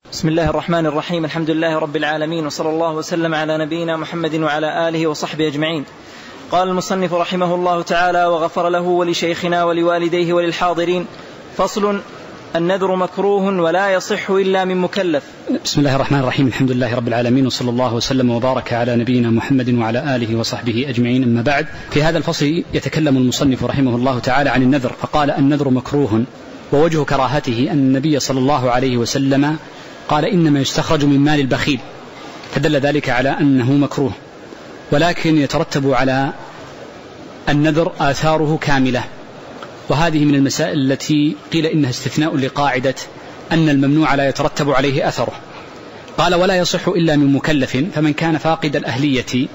بسم الله الرحمن الرحيم. الحمد لله رب العالمين، وصلى الله وسلم على نبينا محمد وعلى آله وصحبه أجمعين. قال المصنف رحمه الله تعالى وغفر له ولشيخنا ولوالديه وللحاضرين: فصل: النذر مكروه ولا يصح إلا من مكلف. بسم الله الرحمن الرحيم. الحمد لله رب العالمين، وصلى الله وسلم وبارك على نبينا محمد وعلى آله وصحبه أجمعين. أما بعد، في هذا الفصل يتكلم المصنف رحمه الله تعالى عن النذر، فقال: النذر مكروه، ووجه كراهته أن النبي صلى الله عليه وسلم قال: إنما يستخرج من مال البخيل، فدل ذلك على أنه مكروه. ولكن يترتب على النذر آثاره كاملة، وهذه من المسائل التي قيل إنها استثناء لقاعدة أن الممنوع لا يترتب عليه أثره. قال: ولا يصح إلا من مكلف، فمن كان فاقد الأهلية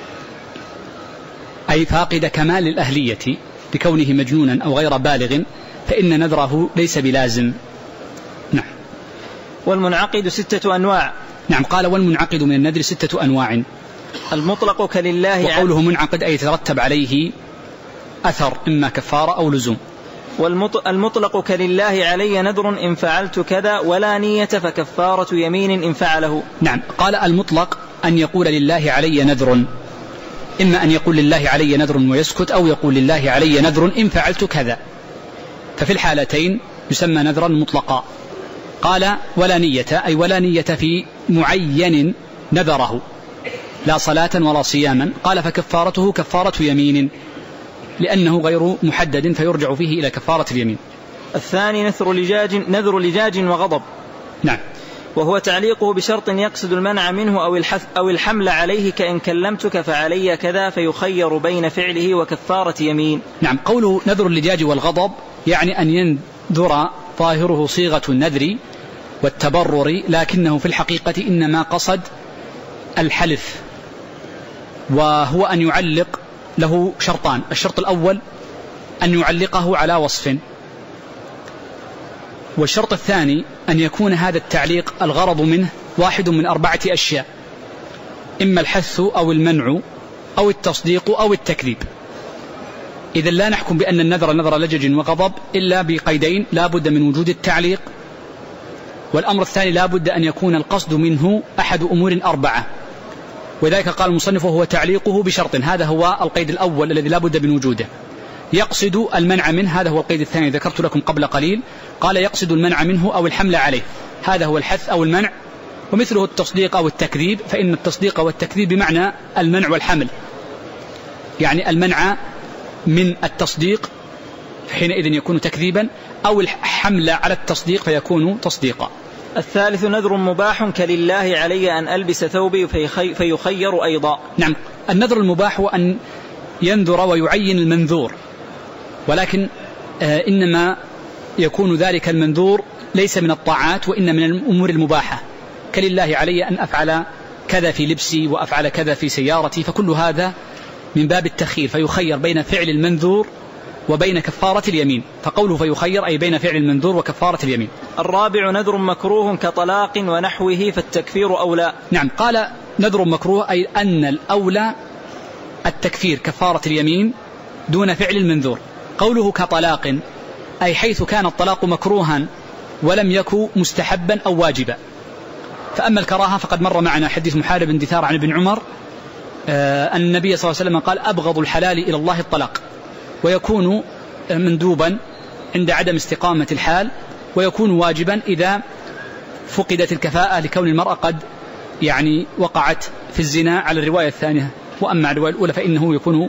أي فاقد كمال الأهلية بكونه مجنونا أو غير بالغ فإن نذره ليس بلازم. نعم. والمنعقد 6 أنواع. نعم. قال: والمنعقد من النذر 6 أنواع. المطلق كلله، وقوله منعقد أي يترتب عليه أثر، إما كفارة أو لزوم. والمطلق كلله علي نذر إن فعلت كذا ولا نية فكفارة يمين إن فعله. نعم. قال: المطلق أن يقول لله علي نذر، إما أن يقول لله علي نذر ويسكت، أو يقول لله علي نذر إن فعلت كذا، ففي الحالتين يسمى نذرا مطلقا. قال: ولا نية أي ولا نية في معين نذره، لا صلاة ولا صياما. قال: فكفارته كفارة يمين، لأنه غير محدد فيرجع فيه إلى كفارة اليمين. الثاني نذر لجاج وغضب. نعم. وهو تعليقه بشرط يقصد المنع منه أو الحمل عليه، كإن كلمتك فعلي كذا، فيخير بين فعله وكفارة يمين. نعم. قوله نذر اللجاج والغضب يعني أن ينذر ظاهره صيغة النذر والتبرر، لكنه في الحقيقة إنما قصد الحلف، وهو أن يعلق له شرطان: الشرط الأول أن يعلقه على وصف، والشرط الثاني أن يكون هذا التعليق الغرض منه واحد من 4 أشياء: إما الحث أو المنع أو التصديق أو التكذيب. إذا لا نحكم بأن النذر نذر لجج وغضب إلا بقيدين: لا بد من وجود التعليق، والأمر الثاني لا بد أن يكون القصد منه أحد أمور 4. وذلك قال المصنف: وهو تعليقه بشرط، هذا هو القيد الأول الذي لا بد من وجوده. يقصد المنع منه، هذا هو القيد الثاني ذكرت لكم قبل قليل. قال: يقصد المنع منه أو الحمل عليه، هذا هو الحث أو المنع. ومثله التصديق أو التكذيب، فإن التصديق والتكذيب بمعنى المنع والحمل، يعني المنع من التصديق حينئذ يكون تكذيبا، أو الحمل على التصديق فيكون تصديقا. الثالث نذر مباح كلله علي أن ألبس ثوبي فيخير أيضا. نعم. النذر المباح هو أن ينذر ويعين المنذور، ولكن إنما يكون ذلك المنذور ليس من الطاعات وإن من الأمور المباحة، كلله علي أن أفعل كذا في لبسي وأفعل كذا في سيارتي، فكل هذا من باب التخيير، فيخير بين فعل المنذور وبين كفارة اليمين، فقوله فيخير أي بين فعل المنذور وكفارة اليمين. الرابع نذر مكروه كطلاق ونحوه، فالتكفير أولى. نعم. قال: نذر مكروه أي أن الأولى التكفير كفارة اليمين دون فعل المنذور. قوله كطلاق أي حيث كان الطلاق مكروها ولم يكن مستحبا أو واجبا. فأما الكراهة فقد مر معنا حديث محارب بن دثار عن ابن عمر أن النبي صلى الله عليه وسلم قال: أبغض الحلال إلى الله الطلاق، ويكون مندوبا عند عدم استقامة الحال، ويكون واجبا إذا فقدت الكفاءة لكون المرأة قد وقعت في الزنا على الرواية الثانية، وأما على الرواية الأولى فإنه يكون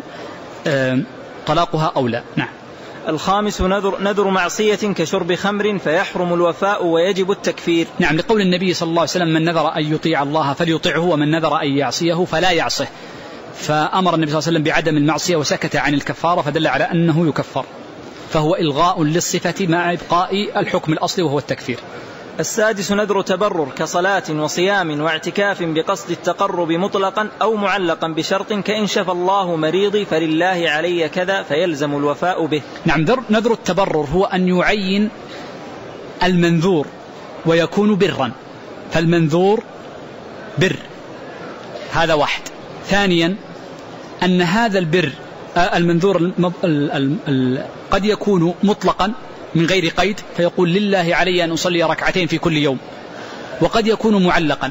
طلاقها أولى. نعم. الخامس نذر معصية كشرب خمر، فيحرم الوفاء ويجب التكفير. نعم. لقول النبي صلى الله عليه وسلم: من نذر أن يطيع الله فليطعه، ومن نذر أن يعصيه فلا يعصه. فأمر النبي صلى الله عليه وسلم بعدم المعصية وسكت عن الكفارة، فدل على أنه يكفر، فهو إلغاء للصفة مع إبقاء الحكم الأصلي وهو التكفير. السادس نذر تبرر كصلاة وصيام واعتكاف بقصد التقرب مطلقا أو معلقا بشرط، كإن شفى الله مريضي فلله علي كذا، فيلزم الوفاء به. نعم. نذر التبرر هو أن يعين المنذور ويكون برا، فالمنذور بر، هذا واحد. ثانيا أن هذا البر المنذور قد يكون مطلقا من غير قيد، فيقول: لله علي أن أصلي 2 ركعتين في كل يوم، وقد يكون معلقا،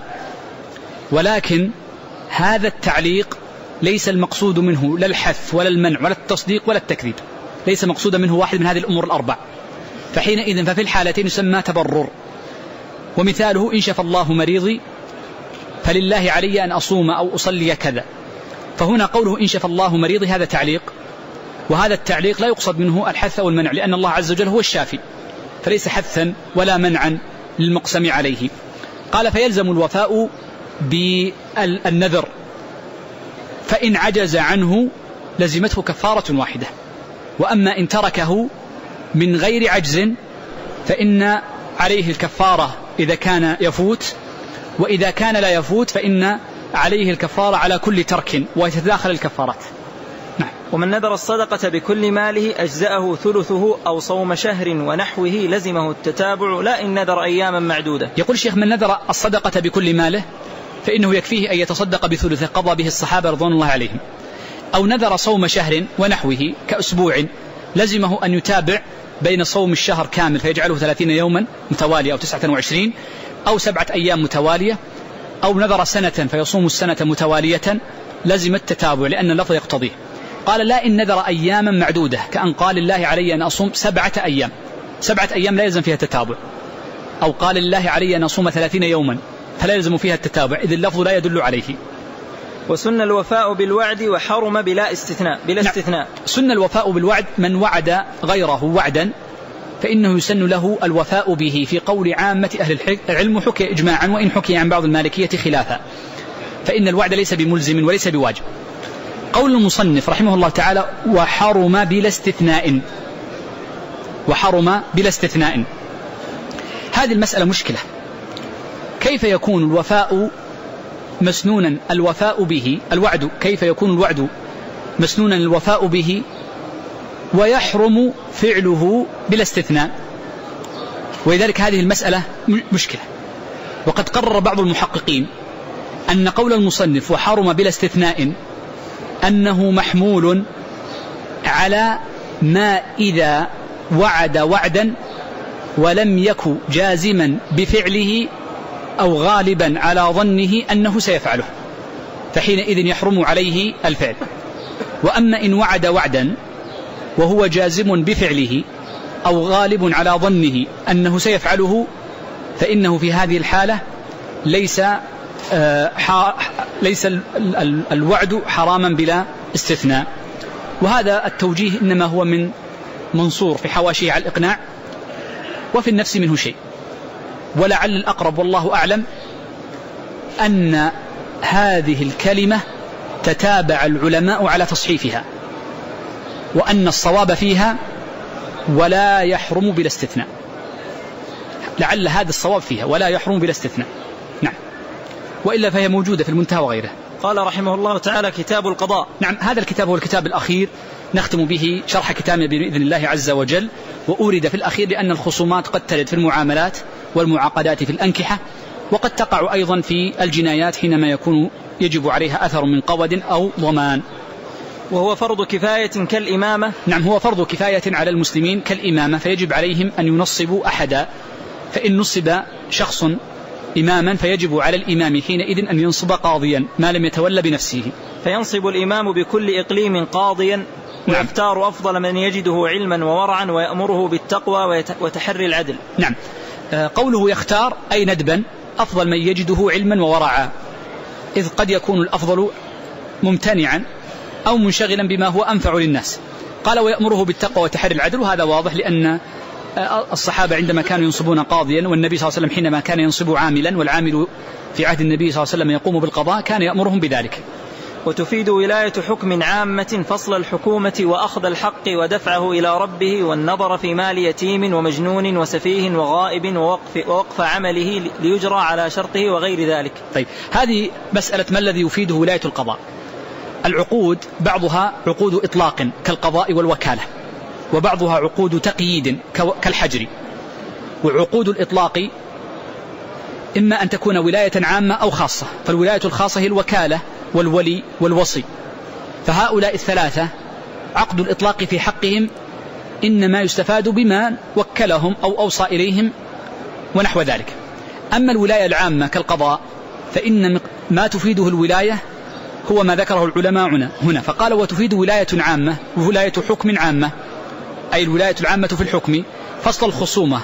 ولكن هذا التعليق ليس المقصود منه لا الحث ولا المنع ولا التصديق ولا التكذيب، ليس مقصود منه واحد من هذه الأمور الأربع، فحينئذ ففي الحالتين يسمى تبرر. ومثاله: إن شفى الله مريضي فلله علي أن أصوم أو أصلي كذا. فهنا قوله إن شفى الله مريضي هذا تعليق، وهذا التعليق لا يقصد منه الحث أو المنع، لأن الله عز وجل هو الشافي، فليس حثا ولا منعا للمقسم عليه. قال: فيلزم الوفاء بالنذر، فإن عجز عنه لزمته كفارة واحدة، وأما إن تركه من غير عجز فإن عليه الكفارة إذا كان يفوت، وإذا كان لا يفوت فإن عليه الكفارة على كل ترك، ويتداخل الكفارات. نعم. ومن نذر الصدقة بكل ماله أجزأه ثلثه أو صوم شهر ونحوه لزمه التتابع، لا إن نذر أياما معدودة. يقول الشيخ: من نذر الصدقة بكل ماله فإنه يكفيه أن يتصدق بثلثه، قضى به الصحابة رضوان الله عليهم. أو نذر صوم شهر ونحوه كأسبوع لزمه أن يتابع بين صوم الشهر كامل فيجعله 30 يوما متوالية أو 29 أو 7 أيام متوالية، أو نذر سنة فيصوم السنة متوالية لزم التتابع لأن اللفظ يقتضيه. قال: لا إن نذر أياما معدودة، كأن قال الله علي أن أصوم 7 أيام، 7 أيام لا يلزم فيها التتابع. أو قال الله علي أن أصوم 30 يوما فلا يلزم فيها التتابع، إذ اللفظ لا يدل عليه. وسن الوفاء بالوعد وحرم بلا استثناء. نعم. سن الوفاء بالوعد، من وعد غيره وعدا فإنه يسن له الوفاء به، في قول عامة أهل العلم، حكي إجماعا وإن حكي عن بعض المالكية خلافا، فإن الوعد ليس بملزم وليس بواجب. قول المصنف رحمه الله تعالى: وحرم بلا استثناء. وحرم بلا استثناء، هذه المسألة مشكلة. كيف يكون الوفاء مسنونا الوفاء به، الوعد، كيف يكون الوعد مسنونا الوفاء به ويحرم فعله بلا استثناء؟ ولذلك هذه المسألة مشكلة. وقد قرر بعض المحققين أن قول المصنف وحرم بلا استثناء أنه محمول على ما إذا وعد وعدا ولم يكن جازما بفعله أو غالبا على ظنه أنه سيفعله، فحينئذ يحرم عليه الفعل. وأما إن وعد وعدا وهو جازم بفعله أو غالب على ظنه أنه سيفعله فإنه في هذه الحالة ليس الوعد حراما بلا استثناء. وهذا التوجيه إنما هو من منصور في حواشيه على الإقناع، وفي النفس منه شيء. ولعل الأقرب والله أعلم أن هذه الكلمة تتابع العلماء على تصحيفها، وأن الصواب فيها ولا يحرم بلا استثناء. لعل هذا الصواب فيها ولا يحرم بلا استثناء. نعم. وإلا فهي موجودة في المنتهى وغيره. قال رحمه الله تعالى: كتاب القضاء. نعم، هذا الكتاب هو الكتاب الأخير نختم به شرح كتابنا بإذن الله عز وجل. وأورد في الأخير لأن الخصومات قد ترد في المعاملات والمعاقدات في الأنكحة، وقد تقع أيضا في الجنايات حينما يكون يجب عليها أثر من قود أو ضمان. وهو فرض كفاية كالإمامة. نعم، هو فرض كفاية على المسلمين كالإمامة، فيجب عليهم أن ينصبوا أحدا، فإن نصب شخص إماما فيجب على الإمام حينئذ أن ينصب قاضيا ما لم يتولى بنفسه. فينصب الإمام بكل إقليم قاضيا، ويختار أفضل من يجده علما وورعا، ويأمره بالتقوى وتحري العدل. نعم. قوله يختار أي ندبا أفضل من يجده علما وورعا، إذ قد يكون الأفضل ممتنعا أو منشغلا بما هو أنفع للناس. قال ويأمره بالتقوى وتحري العدل، وهذا واضح لأن الصحابة عندما كانوا ينصبون قاضيا، والنبي صلى الله عليه وسلم حينما كان ينصب عاملا، والعامل في عهد النبي صلى الله عليه وسلم يقوم بالقضاء، كان يأمرهم بذلك. وتفيد ولاية حكم عامة فصل الحكومة وأخذ الحق ودفعه إلى ربه، والنظر في مال يتيم ومجنون وسفيه وغائب ووقف عمله ليجرى على شرطه وغير ذلك. طيب، هذه مسألة ما الذي يفيده ولاية القضاء. العقود بعضها عقود إطلاق كالقضاء والوكالة، وبعضها عقود تقييد كالحجر. وعقود الإطلاق إما أن تكون ولاية عامة أو خاصة، فالولاية الخاصة هي الوكالة والولي والوصي، فهؤلاء الثلاثة عقد الإطلاق في حقهم إنما يستفاد بما وكلهم أو أوصى إليهم ونحو ذلك. أما الولاية العامة كالقضاء فإن ما تفيده الولاية هو ما ذكره العلماء هنا، فقال وتفيد ولاية عامة وولاية حكم عامة، أي الولاية العامة في الحكم فصل الخصومة،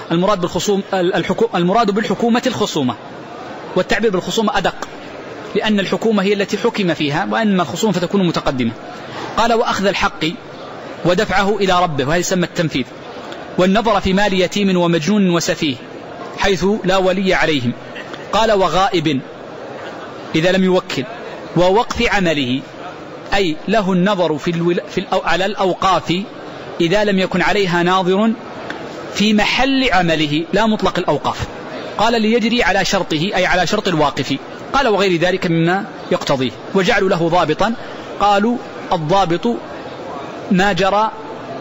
المراد بالحكومة الخصومة، والتعبير بالخصومة أدق لأن الحكومة هي التي حكم فيها، وأما الخصومة فتكون متقدمة. قال وأخذ الحق ودفعه إلى ربه، وهذا يسمى التنفيذ، والنظر في مال يتيم ومجنون وسفيه حيث لا ولي عليهم. قال وغائب إذا لم يوكل، ووقف عمله أي له النظر على الأوقاف إذا لم يكن عليها ناظر في محل عمله لا مطلق الأوقاف. قال ليجري على شرطه أي على شرط الواقف. قال وغير ذلك مما يقتضيه، وجعلوا له ضابطا. قالوا الضابط ما جرى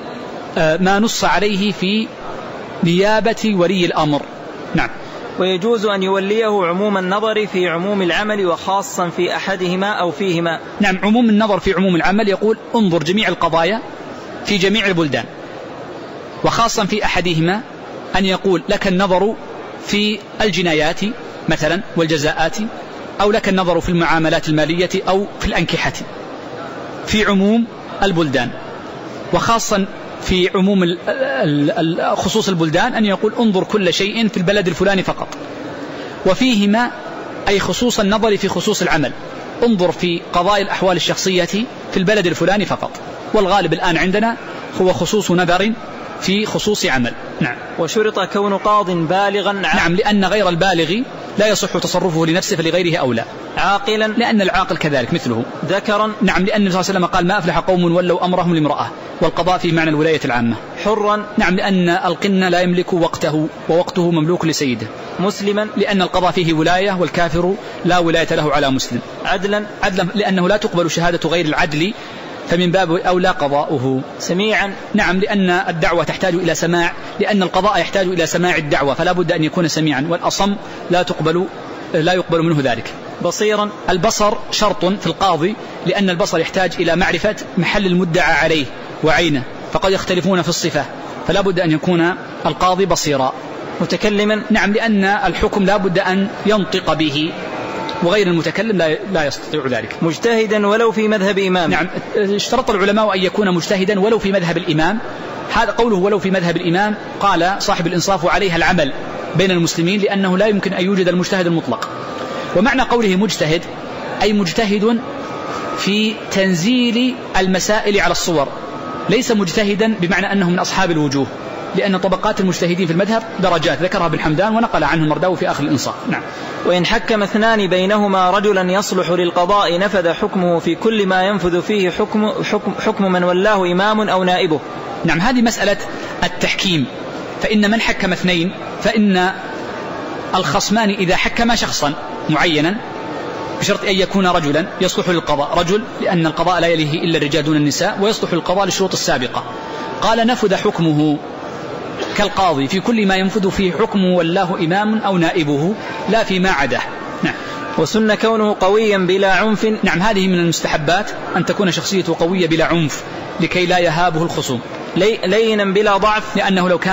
ما نص عليه في نيابة ولي الأمر. نعم. ويجوز أن يوليه عموم النظر في عموم العمل وخاصا في أحدهما أو فيهما. نعم، عموم النظر في عموم العمل يقول انظر جميع القضايا في جميع البلدان، وخاصا في أحدهما أن يقول لك النظر في الجنايات مثلا والجزاءات، أو لك النظر في المعاملات المالية أو في الأنكحة في عموم البلدان، وخاصا في عموم خصوص البلدان أن يقول انظر كل شيء في البلد الفلاني فقط. وفيهما أي خصوص النظر في خصوص العمل، انظر في قضايا الأحوال الشخصية في البلد الفلاني فقط، والغالب الآن عندنا هو خصوص نظر في خصوص عمل. نعم. وشرط كون قاض بالغا. نعم، لأن غير البالغ لا يصح تصرفه لنفسه فلغيره أولى. عاقلا، لأن العاقل كذلك مثله. ذكرا. نعم، لأن النبي صلى الله عليه وسلم قال ما أفلح قوم ولوا أمرهم لامرأة، والقضاء في معنى الولاية العامة. حرا. نعم، لأن القن لا يملك وقته ووقته مملوك لسيده. مسلما، لأن القضاء فيه ولاية والكافر لا ولاية له على مسلم. عدلا. عدلا لأنه لا تقبل شهادة غير العدل فمن باب أولى قضاؤه. سميعا. نعم، لأن الدعوة تحتاج إلى سماع، لأن القضاء يحتاج إلى سماع الدعوة فلا بد أن يكون سميعا، والأصم لا يقبل منه ذلك. بصيرا. البصر شرط في القاضي، لأن البصر يحتاج إلى معرفة محل المدعى عليه وعينه، فقد يختلفون في الصفة، فلا بد أن يكون القاضي بصيرا. متكلما. نعم، لأن الحكم لا بد أن ينطق به، وغير المتكلم لا يستطيع ذلك. مجتهدا ولو في مذهب إمام. نعم، اشترط العلماء أن يكون مجتهدا ولو في مذهب الإمام. هذا قوله ولو في مذهب الإمام، قال صاحب الإنصاف عليها العمل بين المسلمين، لأنه لا يمكن أن يوجد المجتهد المطلق. ومعنى قوله مجتهد أي مجتهد في تنزيل المسائل على الصور، ليس مجتهدا بمعنى أنه من أصحاب الوجوه، لأن طبقات المجتهدين في المذهب درجات ذكرها ابن حمدان ونقل عنه المرداوي في آخر الإنصاف. نعم. وإن حكم اثنان بينهما رجلا يصلح للقضاء نفذ حكمه في كل ما ينفذ فيه حكم من ولاه إمام أو نائبه. نعم، هذه مسألة التحكيم، فإن من حكم اثنين فإن الخصمان إذا حكم شخصا معينا بشرط أن يكون رجلا يصلح للقضاء، رجل لأن القضاء لا يليه إلا الرجال دون النساء، ويصلح للقضاء للشروط السابقة. قال نفذ حكمه كالقاضي في كل ما ينفذ فيه حكم ولاه إمام أو نائبه لا فيما عداه. نعم. وسن كونه قويا بلا عنف. نعم، هذه من المستحبات أن تكون شخصيته قوية بلا عنف لكي لا يهابه الخصوم. لينا بلا ضعف، لأنه لو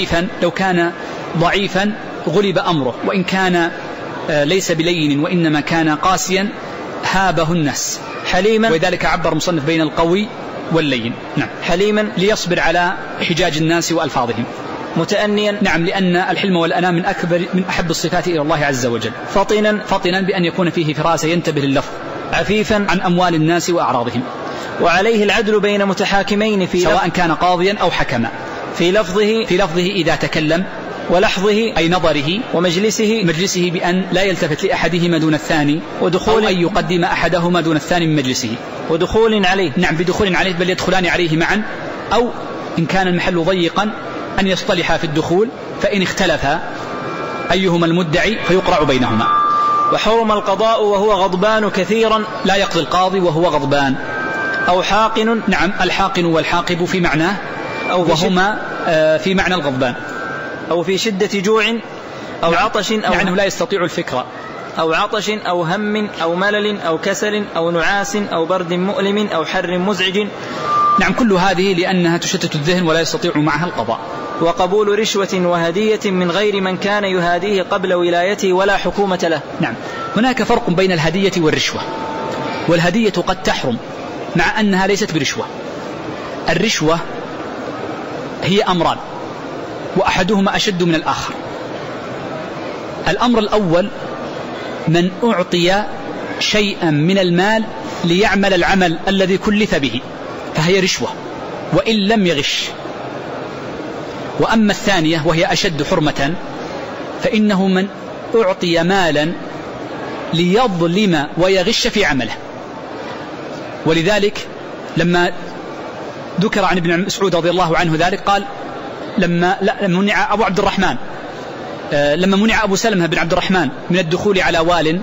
كان ضعيفا غلب أمره، وإن كان ليس بلين وإنما كان قاسيا هابه الناس. حليما، ولذلك عبر مصنف بين القوي واللين. نعم. حليما ليصبر على حجاج الناس وألفاظهم. متأنيا. نعم، لأن الحلم والأنام من أحب الصفات إلى الله عز وجل. فطنا بأن يكون فيه فراسة ينتبه لللفظ. عفيفا عن أموال الناس وأعراضهم. وعليه العدل بين متحاكمين سواء كان قاضيا أو حكما في لفظه إذا تكلم، ولحظه أي نظره، ومجلسه بأن لا يلتفت لأحدهما دون الثاني، ودخول أو أن يقدم أحدهما دون الثاني من مجلسه، ودخول عليه. نعم، بدخول عليه، بل يدخلان عليه معا، أو إن كان المحل ضيقا أن يصطلحا في الدخول، فإن اختلفا أيهما المدعي فيقرع بينهما. وحرم القضاء وهو غضبان كثيرا، لا يقضي القاضي وهو غضبان. أو حاقن. نعم، الحاقن والحاقب في معناه، وهما في معنى الغضبان. أو في شدة جوع أو عطش، أو يعني لا يستطيع الفكرة، أو عطش أو هم أو ملل أو كسل أو نعاس أو برد مؤلم أو حر مزعج. نعم، كل هذه لأنها تشتت الذهن ولا يستطيع معها القضاء. وقبول رشوة وهدية من غير من كان يهاديه قبل ولايته ولا حكومة له. نعم، هناك فرق بين الهدية والرشوة. والهدية قد تحرم مع أنها ليست برشوة. الرشوة هي أمران وأحدهما أشد من الآخر. الأمر الأول من أعطي شيئا من المال ليعمل العمل الذي كلف به فهي رشوة وإن لم يغش. وأما الثانية وهي أشد حرمة فإنه من أعطي مالا ليظلم ويغش في عمله. ولذلك لما ذكر عن ابن مسعود رضي الله عنه ذلك قال لما منع أبو عبد الرحمن لما منع أبو سلمة بن عبد الرحمن من الدخول على وال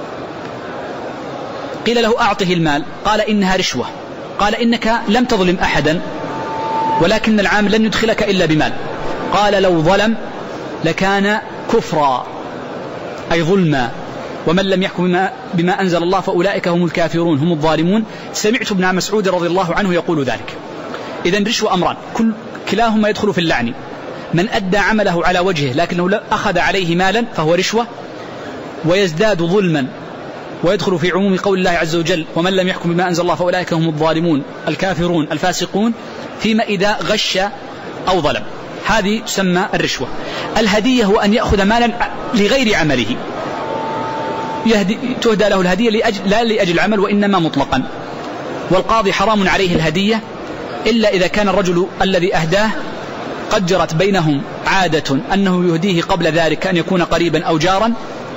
قيل له أعطه المال قال إنها رشوة. قال إنك لم تظلم أحدا ولكن العامل لن يدخلك إلا بمال. قال لو ظلم لكان كفرا أي ظلما ومن لم يحكم بما أنزل الله فأولئك هم الكافرون هم الظالمون. سمعت ابن مسعود رضي الله عنه يقول ذلك. إذن رشوة أمران كلاهما يدخل في اللعن. من أدى عمله على وجهه لكنه أخذ عليه مالا فهو رشوة ويزداد ظلما ويدخل في عموم قول الله عز وجل ومن لم يحكم بما أنزل الله فأولئك هم الظالمون الكافرون الفاسقون فيما إذا غش أو ظلم. هذه تسمى الرشوة. الهدية هو أن يأخذ مالا لغير عمله تهدى له الهدية لا لأجل العمل وإنما مطلقا. والقاضي حرام عليه الهدية إلا إذا كان الرجل الذي أهداه قد جرت بينهم عادة أنه يهديه قبل ذلك أن يكون قريبا أو جارا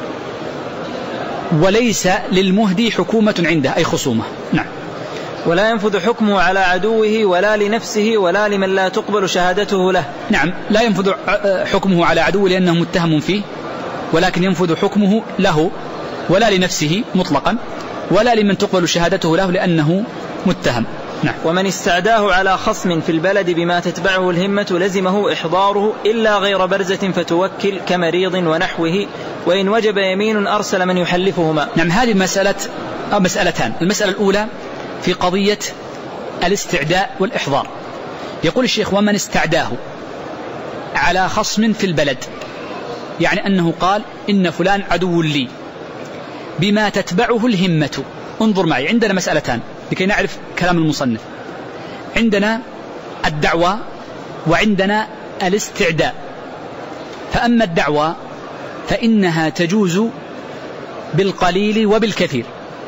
وليس للمهدي حكومة عنده أي خصومة. نعم. ولا ينفذ حكمه على عدوه ولا لنفسه ولا لمن لا تقبل شهادته له. نعم، لا ينفذ حكمه على عدوه لأنه متهم فيه ولكن ينفذ حكمه له ولا لنفسه مطلقا ولا لمن تقبل شهادته له لأنه متهم. نعم. ومن استعداه على خصم في البلد بما تتبعه الهمة لزمه إحضاره إلا غير برزة فتوكل كمريض ونحوه وإن وجب يمين أرسل من يحلفهما. نعم، هذه مسألتان. المسألة الأولى في قضية الاستعداء والإحضار. يقول الشيخ ومن استعداه على خصم في البلد يعني أنه قال إن فلان عدو لي بما تتبعه الهمة. انظر معي، عندنا مسألتان لكي نعرف كلام المصنف. عندنا الدعوة وعندنا الاستعداء. فأما الدعوة فإنها تجوز بالقليل وبالكثير.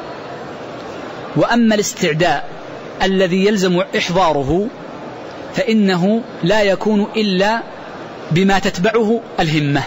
وأما الاستعداء الذي يلزم إحضاره فإنه لا يكون إلا بما تتبعه الهمة.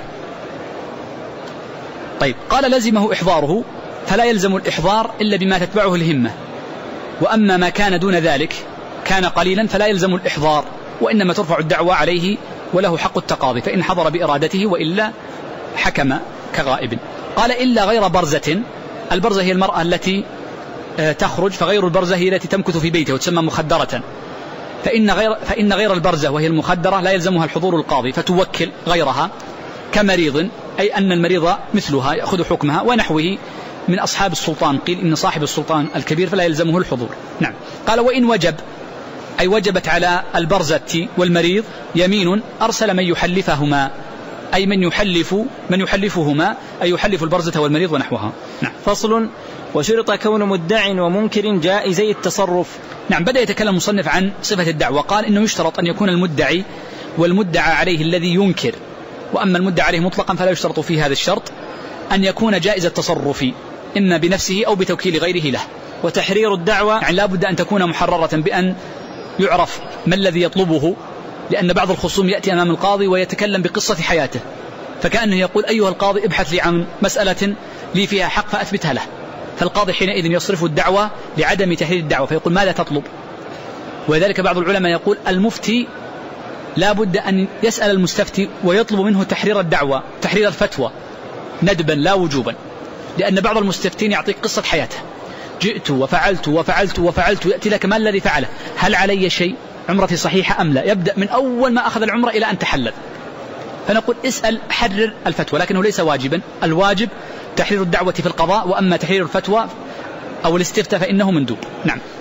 طيب، قال لزمه إحضاره فلا يلزم الإحضار إلا بما تتبعه الهمة. وأما ما كان دون ذلك كان قليلا فلا يلزم الإحضار وإنما ترفع الدعوة عليه وله حق التقاضي فإن حضر بإرادته وإلا حكم كغائب. قال إلا غير برزة. البرزة هي المرأة التي تخرج فغير البرزة هي التي تمكث في بيته وتسمى مخدرة. فإن غير البرزة وهي المخدرة لا يلزمها الحضور القاضي فتوكل غيرها كمريض أي أن المريض مثلها يأخذ حكمها ونحوه من أصحاب السلطان. قيل إن صاحب السلطان الكبير فلا يلزمه الحضور. نعم. قال وإن وجب أي وجبت على البرزة والمريض يمين أرسل من يحلفهما أي من يحلفهما أي يحلف البرزة والمريض ونحوها. نعم. فصل. وشرط كون مدع ومنكر جائزي التصرف. نعم، بدأ يتكلم المصنف عن صفة الدعوة. قال إنه يشترط أن يكون المدعي والمدعى عليه الذي ينكر. وأما المدعى عليه مطلقا فلا يشترط فيه هذا الشرط أن يكون جائز التصرف إما بنفسه أو بتوكيل غيره له. وتحرير الدعوة يعني لا بد أن تكون محررة بأن يعرف ما الذي يطلبه لأن بعض الخصوم يأتي أمام القاضي ويتكلم بقصة حياته فكأنه يقول أيها القاضي ابحث لي عن مسألة لي فيها حق فأثبتها له. فالقاضي حينئذ يصرف الدعوة لعدم تحرير الدعوة فيقول ماذا تطلب. ولذلك بعض العلماء يقول المفتي لا بد أن يسأل المستفتي ويطلب منه تحرير الدعوة تحرير الفتوى ندبا لا وجوبا لأن بعض المستفتين يعطيك قصة حياته جئت وفعلت وفعلت وفعلت يأتي لك ما الذي فعله هل علي شيء عمرتي صحيحة أم لا يبدأ من أول ما أخذ العمرة إلى أن تحلل. فنقول اسأل حرر الفتوى لكنه ليس واجبا. الواجب تحرير الدعوة في القضاء وأما تحرير الفتوى أو الاستفتاء فإنه مندوب. نعم.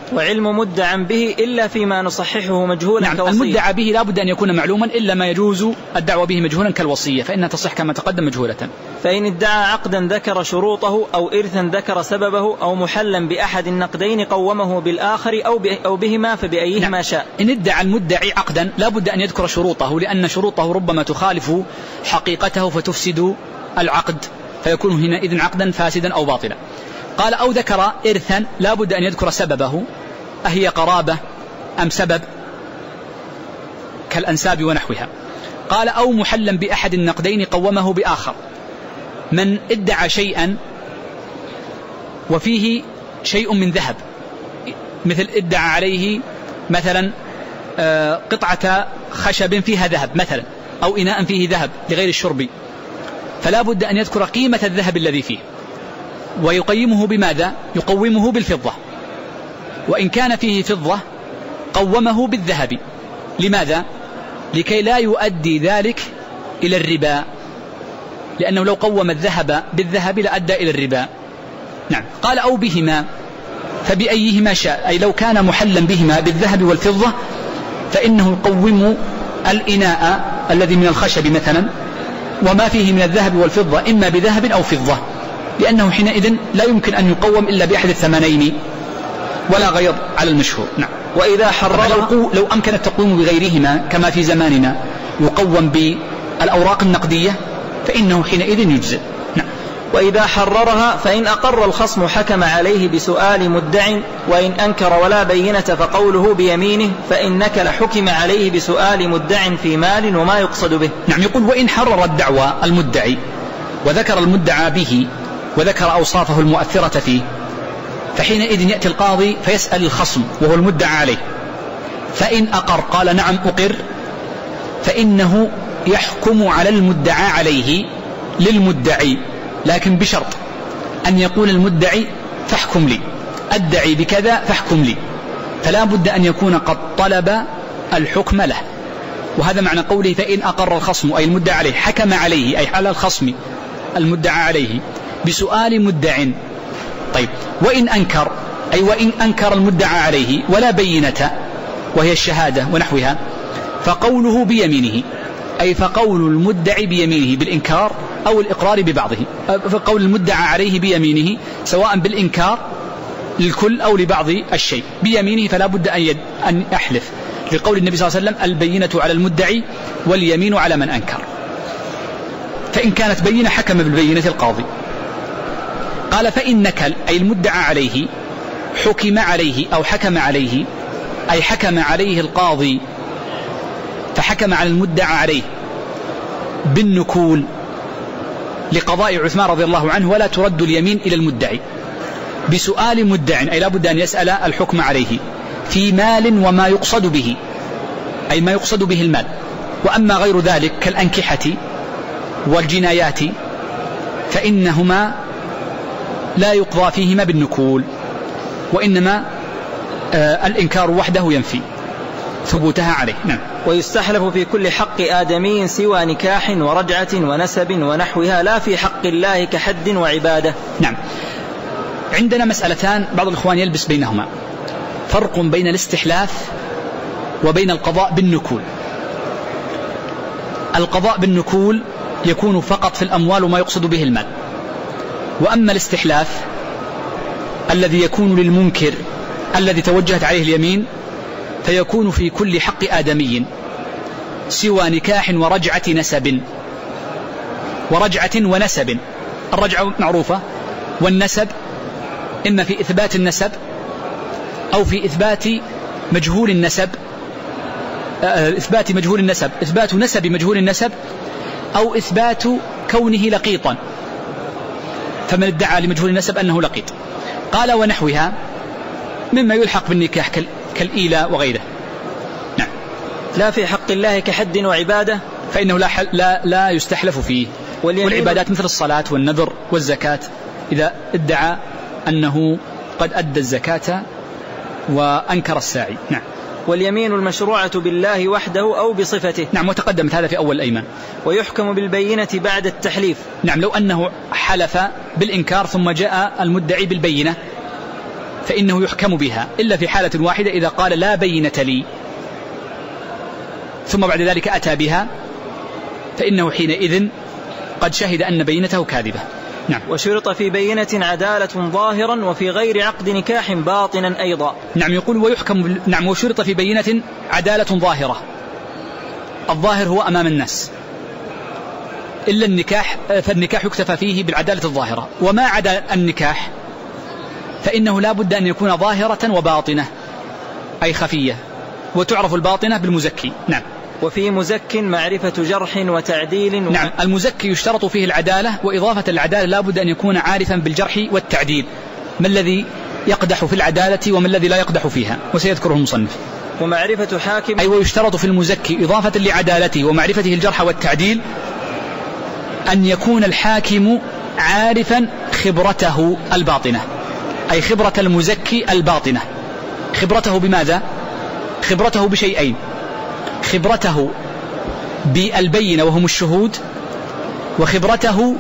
وعلم مدعى به إلا فيما نصححه مجهولا. نعم، كوصية. المدعى به لا بد أن يكون معلوما إلا ما يجوز الدعوة به مجهولا كالوصية، فإنها تصح كما تقدم مجهولة. فإن ادعى عقدا ذكر شروطه أو إرثا ذكر سببه أو محلا بأحد النقدين قومه بالآخر أو بهما فبأيهما نعم. شاء. إن ادعى المدعي عقدا لا بد أن يذكر شروطه، لأن شروطه ربما تخالف حقيقته فتفسد العقد، فيكون حينئذ عقدا فاسدا أو باطلا. قال أو ذكر إرثا لا بد أن يذكر سببه، أهي قرابة أم سبب كالأنساب ونحوها. قال أو محلا بأحد النقدين قومه بآخر. من ادعى شيئا وفيه شيء من ذهب، مثل ادعى عليه مثلا قطعة خشب فيها ذهب مثلا، أو إناء فيه ذهب لغير الشرب، فلا بد أن يذكر قيمة الذهب الذي فيه، ويقيمه بماذا؟ يقومه بالفضة، وإن كان فيه فضة قومه بالذهب. لماذا؟ لكي لا يؤدي ذلك إلى الربا، لأنه لو قوم الذهب بالذهب لأدى إلى الربا. نعم. قال أو بهما فبأيهما شاء، أي لو كان محلا بهما بالذهب والفضة فإنه يقوم الإناء الذي من الخشب مثلا وما فيه من الذهب والفضة إما بذهب أو فضة، لأنه حينئذ لا يمكن أن يقوم إلا بأحد الثمنين ولا غير على المشهور. نعم. وإذا حررها لو أمكن التقويم بغيرهما كما في زماننا يقوم بالأوراق النقدية فإنه حينئذ يجزئ. نعم. وإذا حررها فإن أقر الخصم حكم عليه بسؤال مدع، وإن أنكر ولا بينة فقوله بيمينه، فإن نكل حكم عليه بسؤال مدع في مال وما يقصد به. نعم. يقول وإن حرر الدعوى المدعي وذكر المدعى به وذكر أوصافه المؤثرة فيه، فحينئذ يأتي القاضي فيسأل الخصم وهو المدعى عليه، فإن أقر قال نعم أقر، فإنه يحكم على المدعى عليه للمدعي، لكن بشرط أن يقول المدعي فاحكم لي، أدعي بكذا فاحكم لي، فلا بد أن يكون قد طلب الحكم له. وهذا معنى قوله فإن أقر الخصم أي المدعى عليه، حكم عليه أي على الخصم المدعى عليه بسؤال مدع. طيب وإن أنكر أي وإن أنكر المدعى عليه ولا بينة وهي الشهادة ونحوها، فقوله بيمينه، أي فقول المدعي بيمينه بالإنكار أو الإقرار ببعضه، فقول المدعى عليه بيمينه سواء بالإنكار للكل أو لبعض الشيء بيمينه، فلا بد أن يحلف، لقول النبي صلى الله عليه وسلم البينة على المدعي واليمين على من أنكر. فإن كانت بينة حكم بالبينة القاضي. قال فإن نكل أي المدعى عليه حكم عليه أو حكم عليه، أي حكم عليه القاضي فحكم على المدعى عليه بالنكول لقضاء عثمان رضي الله عنه، ولا ترد اليمين إلى المدعي بسؤال مدع، أي لا بد أن يسأل الحكم عليه في مال وما يقصد به، أي ما يقصد به المال. وأما غير ذلك كالأنكحة والجنايات فإنهما لا يقضى فيهما بالنكول، وإنما الإنكار وحده ينفي ثبوتها عليه. نعم. ويستحلف في كل حق آدمي سوى نكاح ورجعة ونسب ونحوها، لا في حق الله كحد وعبادة. نعم. عندنا مسألتان بعض الإخوان يلبس بينهما، فرق بين الاستحلاف وبين القضاء بالنكول. القضاء بالنكول يكون فقط في الأموال وما يقصد به المال، وأما الاستحلاف الذي يكون للمنكر الذي توجهت عليه اليمين فيكون في كل حق آدمي سوى نكاح ورجعة نسب. ورجعة ونسب، الرجعة معروفة، والنسب إما في إثبات النسب أو في إثبات مجهول النسب، إثبات مجهول النسب، إثبات نسب مجهول النسب، أو إثبات كونه لقيطا، فمن ادعى لمجهول النسب أنه لقيط. قال ونحوها مما يلحق بالنكاح كالإيلاء وغيره. نعم. لا في حق الله كحد وعبادة، فإنه لا يستحلف فيه. والعبادات مثل الصلاة والنذر والزكاة إذا ادعى أنه قد أدى الزكاة وأنكر الساعي. نعم. واليمين المشروعة بالله وحده أو بصفته. نعم. وتقدمت هذا في أول الأيمان. ويحكم بالبينة بعد التحليف. نعم. لو أنه حلف بالإنكار ثم جاء المدعي بالبينة فإنه يحكم بها إلا في حالة واحدة، إذا قال لا بينة لي ثم بعد ذلك أتى بها فإنه حينئذ قد شهد أن بينته كاذبة. نعم. وشرط في بينة عدالة ظاهرا وفي غير عقد نكاح باطنا أيضا. نعم، يقول ويحكم نعم، وشرط في بينة عدالة ظاهرة. الظاهر هو أمام الناس، إلا النكاح فالنكاح يكتفى فيه بالعدالة الظاهرة، وما عدا النكاح فإنه لا بد أن يكون ظاهرة وباطنة أي خفية، وتعرف الباطنة بالمزكي. نعم. وفي مزك معرفة جرح وتعديل نعم، المزكي يشترط فيه العدالة، وإضافة العدالة لا بد أن يكون عارفا بالجرح والتعديل، ما الذي يقدح في العدالة وما الذي لا يقدح فيها، وسيذكره المصنف. ومعرفة حاكم، أي ويشترط في المزكي إضافة لعدالته ومعرفته الجرح والتعديل أن يكون الحاكم عارفا خبرته الباطنة، أي خبرة المزكي الباطنة. خبرته بماذا؟ خبرته بشيئين: خبرته بالبينة وهم الشهود، وخبرته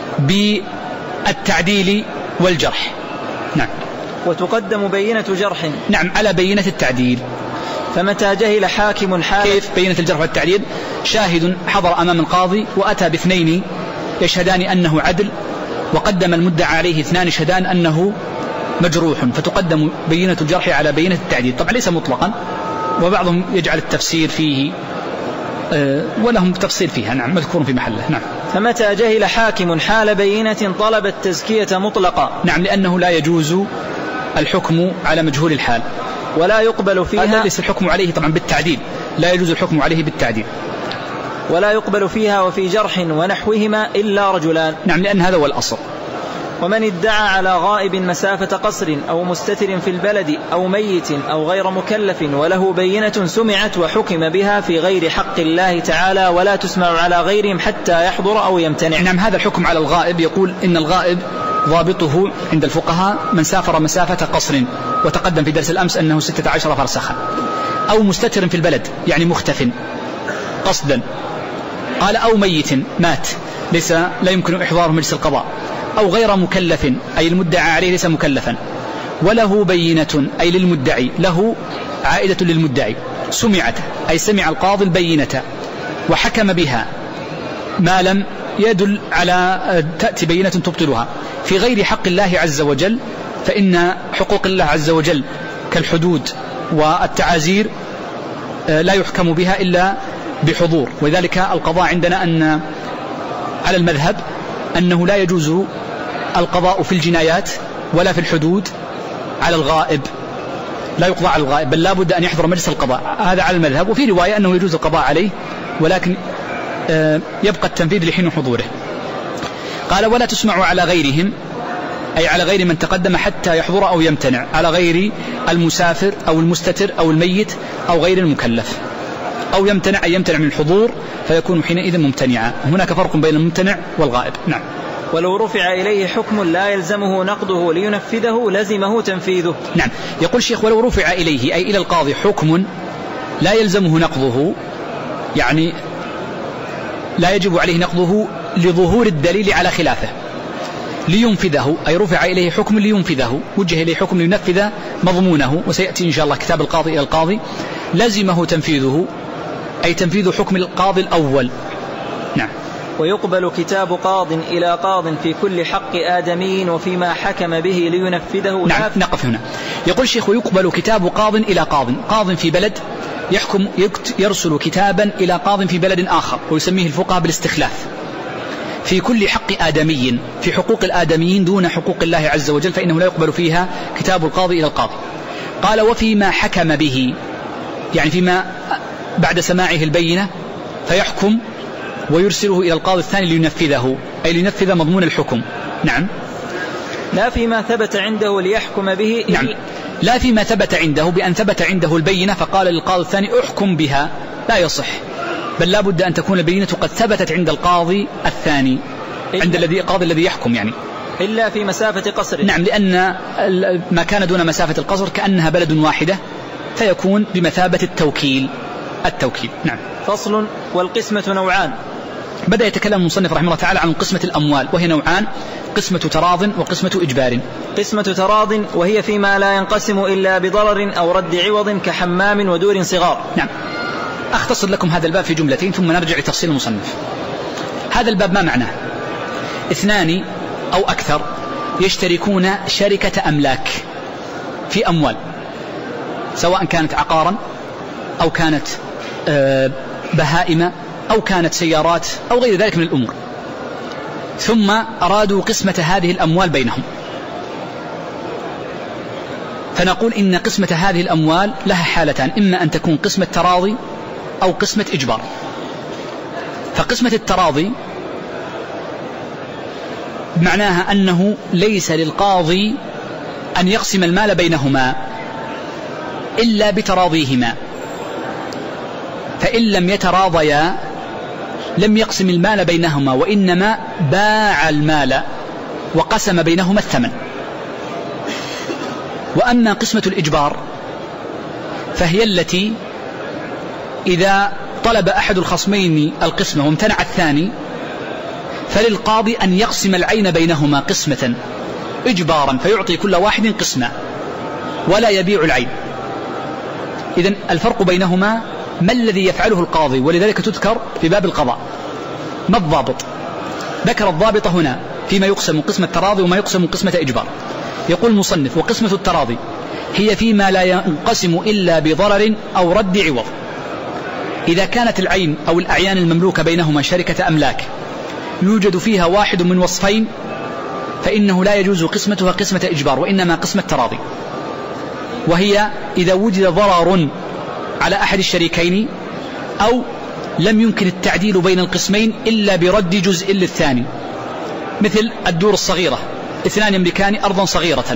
بالتعديل والجرح. نعم. وتقدم بينة جرح نعم على بينة التعديل. فمتى جهل حاكم حال كيف بينة الجرح والتعديل؟ شاهد حضر أمام القاضي وأتى باثنين يشهدان أنه عدل، وقدم المدعى عليه اثنان يشهدان أنه مجروح، فتقدم بينة الجرح على بينة التعديل. طبعا ليس مطلقا، وبعضهم يجعل التفسير فيه ولهم تفصيل فيها. نعم، مذكور في محله. نعم. فمتى جهل حاكم حال بينة طلب التزكية مطلقا. نعم، لأنه لا يجوز الحكم على مجهول الحال، ولا يقبل فيها، هذا ليس الحكم عليه طبعا بالتعديل، لا يجوز الحكم عليه بالتعديل. ولا يقبل فيها وفي جرح ونحوهما إلا رجلان. نعم، لأن هذا هو الأصل. ومن ادعى على غائب مسافة قصر أو مستتر في البلد أو ميت أو غير مكلف وله بينة سمعت وحكم بها في غير حق الله تعالى ولا تسمع على غيرهم حتى يحضر أو يمتنع. نعم، هذا الحكم على الغائب يقول إن الغائب ضابطه عند الفقهاء من سافر مسافة قصر، وتقدم في درس الأمس أنه 16 فرسخا، أو مستتر في البلد يعني مختف قصدا، قال أو ميت مات ليس لا يمكن إحضاره مجلس القضاء، أو غير مكلف أي المدعى عليه ليس مكلفا، وله بينة أي للمدعي، له عائدة للمدعي، سمعت أي سمع القاضي البينة وحكم بها ما لم يدل على تأتي بينة تبطلها في غير حق الله عز وجل، فإن حقوق الله عز وجل كالحدود والتعازير لا يحكم بها إلا بحضور. ولذلك القضاء عندنا أن على المذهب أنه لا يجوز القضاء في الجنايات ولا في الحدود على الغائب، لا يقضى على الغائب، بل لا بد أن يحضر مجلس القضاء، هذا على المذهب. وفي رواية أنه يجوز القضاء عليه ولكن يبقى التنفيذ لحين حضوره. قال ولا تسمع على غيرهم أي على غير من تقدم حتى يحضر أو يمتنع، على غير المسافر أو المستتر أو الميت أو غير المكلف، أو يمتنع أي يمتنع من الحضور فيكون حينئذ ممتنعا. هناك فرق بين الممتنع والغائب. نعم. ولو رفع إليه حكم لا يلزمه نقضه لينفذه لزمه تنفيذه. نعم، يقول الشيخ ولو رفع إليه أي إلى القاضي حكم لا يلزمه نقضه، يعني لا يجب عليه نقضه لظهور الدليل على خلافه، لينفذه أي رفع إليه حكم لينفذه، وجه إليه حكم لينفذ مضمونه، وسيأتي إن شاء الله كتاب القاضي إلى القاضي، لزمه تنفيذه أي تنفيذ حكم القاضي الأول. نعم. ويقبل كتاب قاض إلى قاض في كل حق آدمي وفيما حكم به لينفذه. نعم، نقف هنا. يقول الشيخ ويقبل كتاب قاض إلى قاض، قاض في بلد يحكم يرسل كتابا إلى قاض في بلد آخر، ويسميه الفقهاء بالاستخلاف، في كل حق آدمي، في حقوق الآدميين دون حقوق الله عز وجل، فإنه لا يقبل فيها كتاب القاضي إلى القاضي. قال وفيما حكم به، يعني فيما بعد سماعه البينة فيحكم ويرسله إلى القاضي الثاني لينفذه أي لينفذ مضمون الحكم. نعم. لا فيما ثبت عنده ليحكم به. نعم، لا فيما ثبت عنده بأن ثبت عنده البينة فقال للقاضي الثاني احكم بها، لا يصح، بل لا بد أن تكون البينة قد ثبتت عند القاضي الثاني، عند القاضي الذي يحكم يعني. إلا في مسافة قصر. نعم، لأن ما كان دون مسافة القصر كأنها بلد واحدة فيكون بمثابة التوكيل. نعم. فصل. والقسمة نوعان: بدأ يتكلم المصنف رحمه الله تعالى عن قسمة الأموال، وهي نوعان: قسمة تراض وقسمة إجبار. قسمة تراض وهي فيما لا ينقسم إلا بضرر أو رد عوض كحمام ودور صغار. نعم. أختصر لكم هذا الباب في جملتين ثم نرجع لتفصيل المصنف. هذا الباب ما معناه؟ اثنان أو أكثر يشتركون شركة أملاك في أموال، سواء كانت عقارا أو كانت بهائم أو كانت سيارات أو غير ذلك من الأمور، ثم أرادوا قسمة هذه الأموال بينهم. فنقول إن قسمة هذه الأموال لها حالتان: إما أن تكون قسمة تراضي أو قسمة إجبار. فقسمة التراضي معناها أنه ليس للقاضي أن يقسم المال بينهما إلا بتراضيهما، فإن لم يتراضيا لم يقسم المال بينهما، وإنما باع المال وقسم بينهما الثمن. وأما قسمة الإجبار فهي التي إذا طلب أحد الخصمين القسمة وامتنع الثاني فللقاضي أن يقسم العين بينهما قسمة إجبارا، فيعطي كل واحد قسمة ولا يبيع العين. إذن الفرق بينهما ما الذي يفعله القاضي، ولذلك تذكر في باب القضاء. ما الضابط؟ ذكر الضابط هنا فيما يقسم قسمة تراضي وما يقسم قسمة إجبار. يقول المصنف: وقسمة التراضي هي فيما لا ينقسم إلا بضرر أو رد عوض. إذا كانت العين أو الأعيان المملوكة بينهما شركة أملاك يوجد فيها واحد من وصفين فإنه لا يجوز قسمتها قسمة إجبار، وإنما قسمة تراضي، وهي إذا وجد ضرر على أحد الشريكين أو لم يمكن التعديل بين القسمين إلا برد جزء للثاني، مثل الدور الصغيرة: اثنان يملكان أرضا صغيرة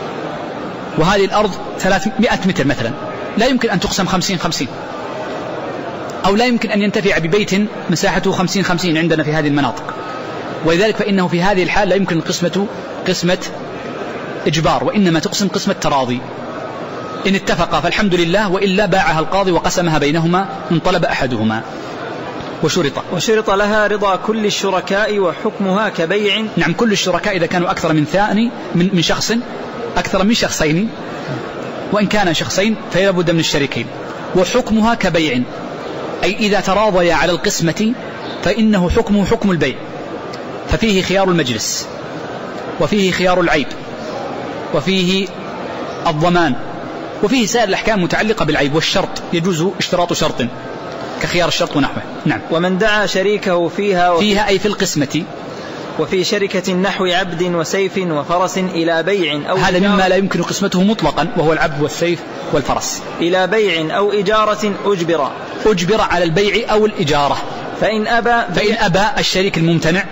وهذه الأرض 300 متر مثلا، لا يمكن أن تقسم 50-50، أو لا يمكن أن ينتفع ببيت مساحته 50-50 عندنا في هذه المناطق، ولذلك فإنه في هذه الحال لا يمكن القسمة قسمة إجبار، وإنما تقسم قسمة تراضي. إن اتفقا فالحمد لله، وإلا باعها القاضي وقسمها بينهما إن طلب أحدهما. وشرط لها رضا كل الشركاء وحكمها كبيع. نعم، كل الشركاء إذا كانوا أكثر من شخص، أكثر من شخصين، وإن كان شخصين فلا بد من الشريكين. وحكمها كبيع، أي إذا تراضيا على القسمة فإنه حكمه حكم البيع، ففيه خيار المجلس وفيه خيار العيب وفيه الضمان وفيه سائر الأحكام متعلقة بالعيب. والشرط يجوز اشتراط شرط كخيار الشرط ونحوه. نعم. ومن دعا شريكه فيها أي في القسمة وفي شركة نحو عبد وسيف وفرس إلى بيع أو هذا مما لا يمكن قسمته مطلقا، وهو العبد والسيف والفرس. إلى بيع أو إجارة أجبر على البيع أو الإجارة. فإن أبى الشريك الممتنع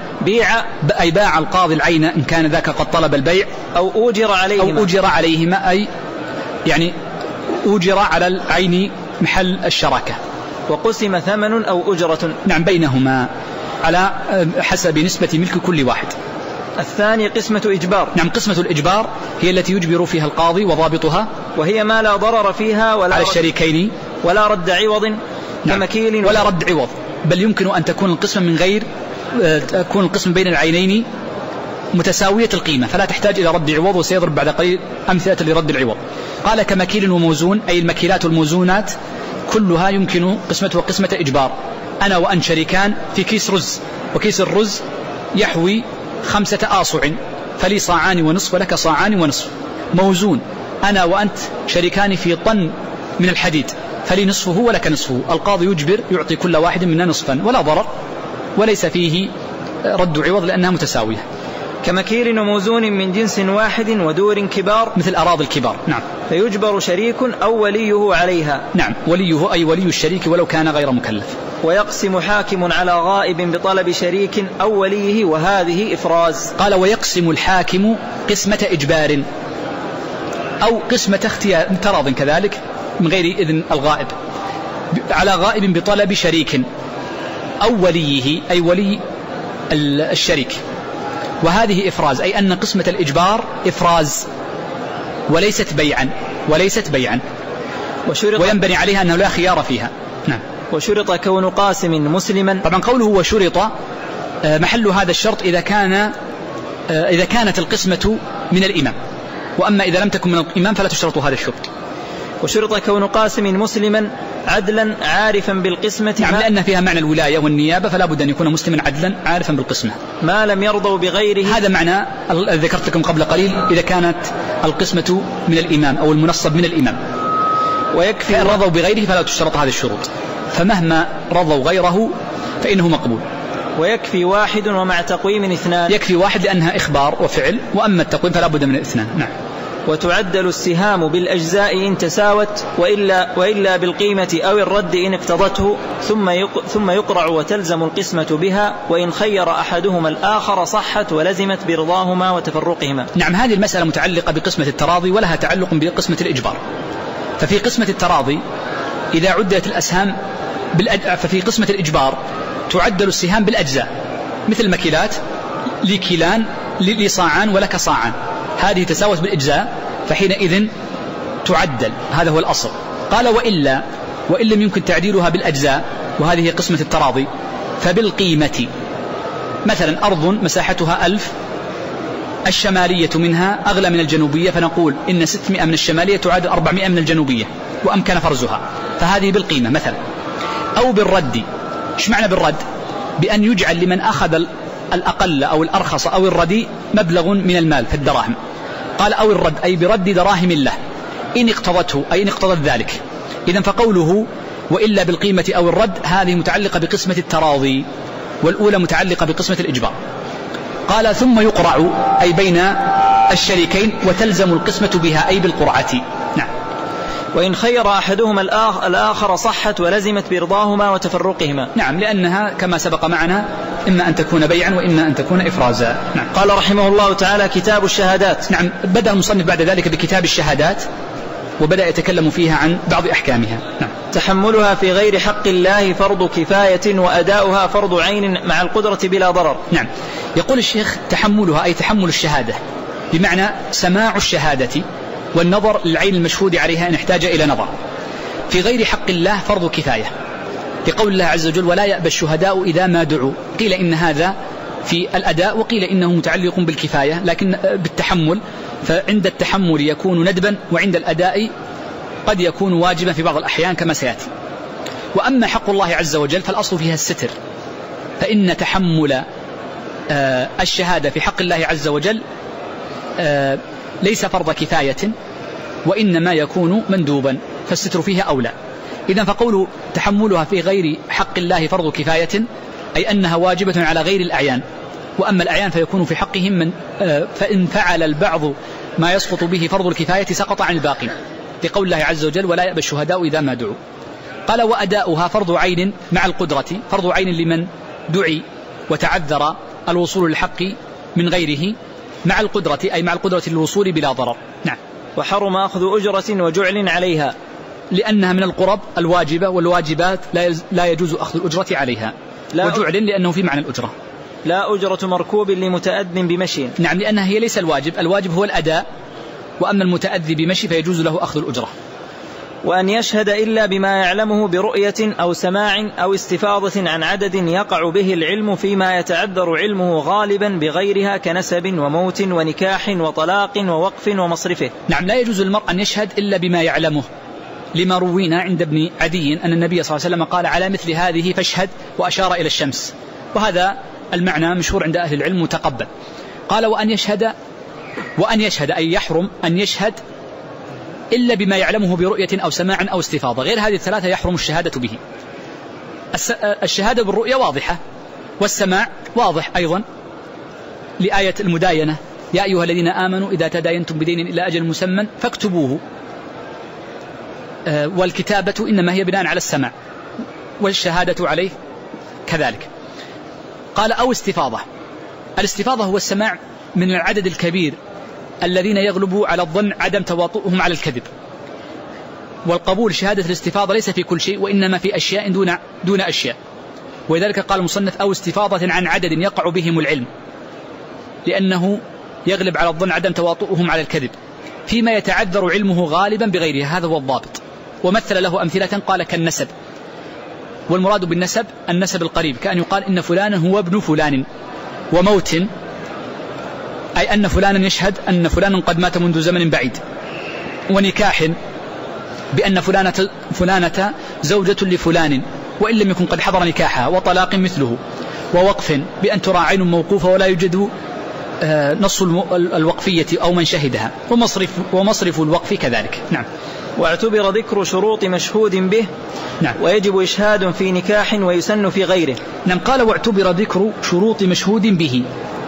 باع القاضي العين إن كان ذاك قد طلب البيع، أو أوجر عليهما أي يعني أوجر على العين محل الشراكة، وقسم ثمن أو أجرة. نعم، بينهما على حسب نسبة ملك كل واحد. الثاني قسمة إجبار. نعم، قسمة الإجبار هي التي يجبر فيها القاضي، وضابطها وهي ما لا ضرر فيها ولا على الشريكين ولا رد عوض كمكيل ولا رد عوض، بل يمكن أن تكون القسمة من غير تكون القسم بين العينين متساوية القيمة فلا تحتاج إلى رد عوض، وسيضرب بعد قليل أمثلة لرد العوض. قال كمكيل وموزون، أي المكيلات والموزونات كلها يمكن قسمتها قسمة إجبار. أنا وأنت شريكان في كيس رز، وكيس الرز يحوي 5 آصع، فلي صاعان ونصف ولك صاعان ونصف. موزون، أنا وأنت شريكان في طن من الحديد، فلي نصفه ولك نصفه. القاضي يجبر يعطي كل واحد منا نصفا ولا ضرر، وليس فيه رد عوض لأنها متساوية. كمكيل وموزون من جنس واحد ودور كبار، مثل أراضي الكبار. نعم. فيجبر شريك أو وليه عليها. نعم، وليه أي ولي الشريك ولو كان غير مكلف. ويقسم حاكم على غائب بطلب شريك أو وليه، وهذه إفراز. قال ويقسم الحاكم قسمة إجبار أو قسمة اختيار تراض كذلك من غير إذن الغائب على غائب بطلب شريك أو وليه، أي ولي الشريك. وهذه إفراز، أي أن قسمة الإجبار إفراز وليست بيعا وينبني عليها أنه لا خيار فيها. نعم. وشرط كون قاسم مسلما. طبعا قوله وشرط محل هذا الشرط إذا كانت القسمة من الإمام، وأما إذا لم تكن من الإمام فلا تشترط هذا الشرط. وشرط كون قاسم مسلما عدلا عارفا بالقسمة. نعم، لأن فيها معنى الولاية والنيابة، فلا بد أن يكون مسلما عدلا عارفا بالقسمة. ما لم يرضوا بغيره. هذا معنى ذكرت لكم قبل قليل إذا كانت القسمة من الإمام أو المنصب من الإمام. ويكفي فإن رضوا بغيره فلا تشترط هذه الشروط، فمهما رضوا غيره فإنه مقبول. ويكفي واحد ومع تقويم اثنان. يكفي واحد لأنها إخبار وفعل، وأما التقويم فلا بد من الاثنان. نعم. وتعدل السهام بالأجزاء إن تساوت، وإلا بالقيمة أو الرد إن اقتضته، ثم يقرع وتلزم القسمة بها، وإن خير أحدهما الآخر صحت ولزمت برضاهما وتفرقهما. نعم، هذه المسألة متعلقة بقسمة التراضي ولها تعلق بقسمة الإجبار. ففي قسمة التراضي إذا عدت الأسهام ففي قسمة الإجبار تعدل السهام بالأجزاء، مثل المكيلات لكيلان لي صاعان ولك صاعان، هذه تساوت بالإجزاء فحينئذ تعدل، هذا هو الأصل. قال وإن لم يمكن تعديلها بالأجزاء، وهذه هي قسمة التراضي، فبالقيمة. مثلا أرض مساحتها 1000، الشمالية منها أغلى من الجنوبية، فنقول إن 600 من الشمالية تعادل 400 من الجنوبية وأمكن فرزها، فهذه بالقيمة مثلا. أو بالرد. إيش معنى بالرد؟ بأن يجعل لمن أخذ الأقل أو الأرخص أو الرديء مبلغ من المال في الدراهم. قال أو الرد أي برد دراهم له إن اقتضته، أي إن اقتضت ذلك. إذن فقوله وإلا بالقيمة أو الرد هذه متعلقة بقسمة التراضي، والأولى متعلقة بقسمة الإجبار. قال ثم يقرع أي بين الشريكين، وتلزم القسمة بها أي بالقرعة. نعم. وإن خير أحدهما الآخر صحت ولزمت برضاهما وتفرقهما. نعم، لأنها كما سبق معنا إما أن تكون بيعا وإما أن تكون إفرازا. نعم. قال رحمه الله تعالى كتاب الشهادات. نعم، بدأ المصنف بعد ذلك بكتاب الشهادات وبدأ يتكلم فيها عن بعض أحكامها. نعم. تحملها في غير حق الله فرض كفاية، وأداؤها فرض عين مع القدرة بلا ضرر. نعم. يقول الشيخ تحملها أي تحمل الشهادة، بمعنى سماع الشهادة والنظر للعين المشهود عليها إن احتاج إلى نظر. في غير حق الله فرض كفاية، لقول الله عز وجل ولا يأبى الشهداء إذا ما دعوا. قيل إن هذا في الأداء، وقيل إنه متعلق بالكفاية لكن بالتحمل، فعند التحمل يكون ندبا، وعند الأداء قد يكون واجبا في بعض الأحيان كما سيأتي. وأما حق الله عز وجل فالأصل فيها الستر، فإن تحمل الشهادة في حق الله عز وجل ليس فرض كفاية، وإنما يكون مندوبا، فالستر فيها أولى. إذن فقول تحملها في غير حق الله فرض كفاية أي أنها واجبة على غير الأعيان، وأما الأعيان فيكون في حقهم من فإن فعل البعض ما يسقط به فرض الكفاية سقط عن الباقي، لقول الله عز وجل ولا يأبى الشهداء إذا ما دعوا. قال وأداؤها فرض عين مع القدرة، فرض عين لمن دعي وتعذر الوصول للحق من غيره، مع القدرة أي مع القدرة للوصول بلا ضرر. نعم. وحرم أخذ أجرة وجعل عليها، لأنها من القرب الواجبة، والواجبات لا يجوز أخذ الأجرة عليها. وجعل لأنه في معنى الأجرة. لا أجرة مركوب لمتأذ بمشي. نعم، لأنها هي ليس الواجب هو الأداء، وأما المتأذي بمشي فيجوز له أخذ الأجرة. وأن يشهد إلا بما يعلمه برؤية أو سماع أو استفاضة عن عدد يقع به العلم فيما يتعذر علمه غالبا بغيرها كنسب وموت ونكاح وطلاق ووقف ومصرفه. نعم، لا يجوز المرء أن يشهد إلا بما يعلمه، لما روينا عند ابن عدي أن النبي صلى الله عليه وسلم قال على مثل هذه فاشهد، وأشار إلى الشمس، وهذا المعنى مشهور عند أهل العلم متقبل. قال وأن يشهد أي يحرم أن يشهد إلا بما يعلمه برؤية أو سماع أو استفاضة، غير هذه الثلاثة يحرم الشهادة به. الشهادة بالرؤية واضحة، والسماع واضح أيضا لآية المداينة يا أيها الذين آمنوا إذا تداينتم بدين إلى أجل مسمى فاكتبوه، والكتابة إنما هي بناء على السماع، والشهادة عليه كذلك. قال أو استفاضة. الاستفاضة هو السماع من العدد الكبير الذين يغلب على الظن عدم تواطؤهم على الكذب. والقبول شهادة الاستفاضة ليس في كل شيء، وإنما في أشياء دون أشياء، ولذلك قال المصنف أو استفاضة عن عدد يقع بهم العلم، لأنه يغلب على الظن عدم تواطؤهم على الكذب فيما يتعذر علمه غالبا بغيرها، هذا هو الضابط. ومثل له أمثلة قال كالنسب، والمراد بالنسب النسب القريب، كأن يقال إن فلانا هو ابن فلان. وموت أي أن فلانا يشهد أن فلانا قد مات منذ زمن بعيد. ونكاح بأن فلانة زوجة لفلان وإن لم يكن قد حضر نكاحها. وطلاق مثله. ووقف بأن ترى عين موقوفة ولا يوجد نص الوقفية أو من شهدها. ومصرف الوقف كذلك. نعم. واعتبر ذكر شروط مشهود به. نعم. ويجب إشهاد في نكاح ويسن في غيره. نعم. قال واعتبر ذكر شروط مشهود به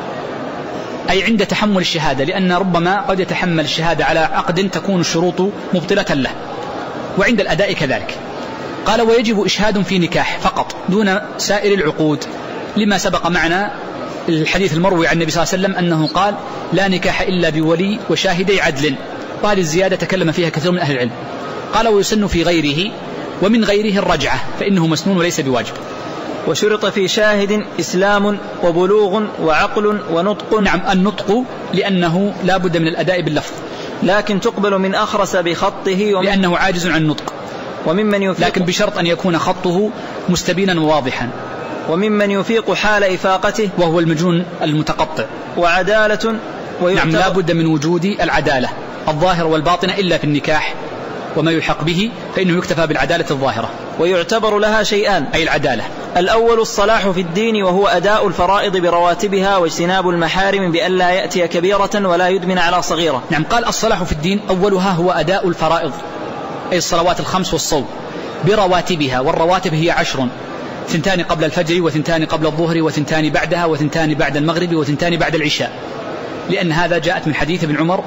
أي عند تحمل الشهادة، لأن ربما قد يتحمل الشهادة على عقد تكون الشروط مبطلة له، وعند الأداء كذلك. قال ويجب إشهاد في نكاح فقط دون سائر العقود، لما سبق معنا الحديث المروي عن النبي صلى الله عليه وسلم أنه قال لا نكاح إلا بولي وشاهدي عدل. وهذه الزيادة تكلم فيها كثير من أهل العلم. قال ويسن في غيره، ومن غيره الرجعة فإنه مسنون وليس بواجب. وشرط في شاهد إسلام وبلوغ وعقل ونطق. نعم. النطق لأنه لا بد من الأداء باللفظ، لكن تقبل من أخرس بخطه لأنه عاجز عن النطق. وممن يفيق، لكن بشرط أن يكون خطه مستبينا وواضحا. وممن يفيق حال إفاقته، وهو المجنون المتقطع. وعدالة. نعم. لا بد من وجود العدالة الظاهرة والباطنة إلا في النكاح وما يلحق به، فإنه يكتفى بالعدالة الظاهرة. ويعتبر لها شيئان أي العدالة. الأول الصلاح في الدين، وهو أداء الفرائض برواتبها واجتناب المحارم بأن لا يأتي كبيرة ولا يدمن على صغيرة. نعم. قال الصلاح في الدين أولها هو أداء الفرائض أي الصلوات الخمس والصوم برواتبها، والرواتب هي 10: 2 قبل الفجر، و2 قبل الظهر، و2 بعدها، و2 بعد المغرب، و2 بعد العشاء، لأن هذا جاءت من حديث ابن عمر.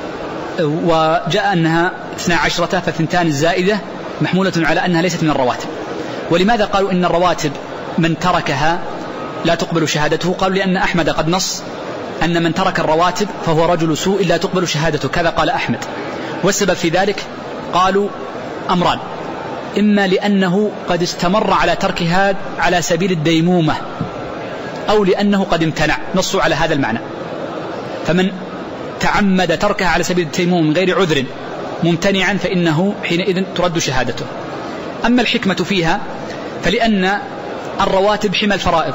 وجاء أنها 12 ف2 الزائدة محمولة على أنها ليست من الرواتب. ولماذا قالوا إن الرواتب من تركها لا تقبل شهادته؟ قالوا لأن أحمد قد نص أن من ترك الرواتب فهو رجل سوء لا تقبل شهادته، كذا قال أحمد. والسبب في ذلك قالوا أمران: إما لأنه قد استمر على تركها على سبيل الديمومة، أو لأنه قد امتنع، نصوا على هذا المعنى. فمن تعمد تركها على سبيل الديمومة من غير عذر ممتنعا فإنه حينئذ ترد شهادته. أما الحكمة فيها فلأن الرواتب حمى الفرائض،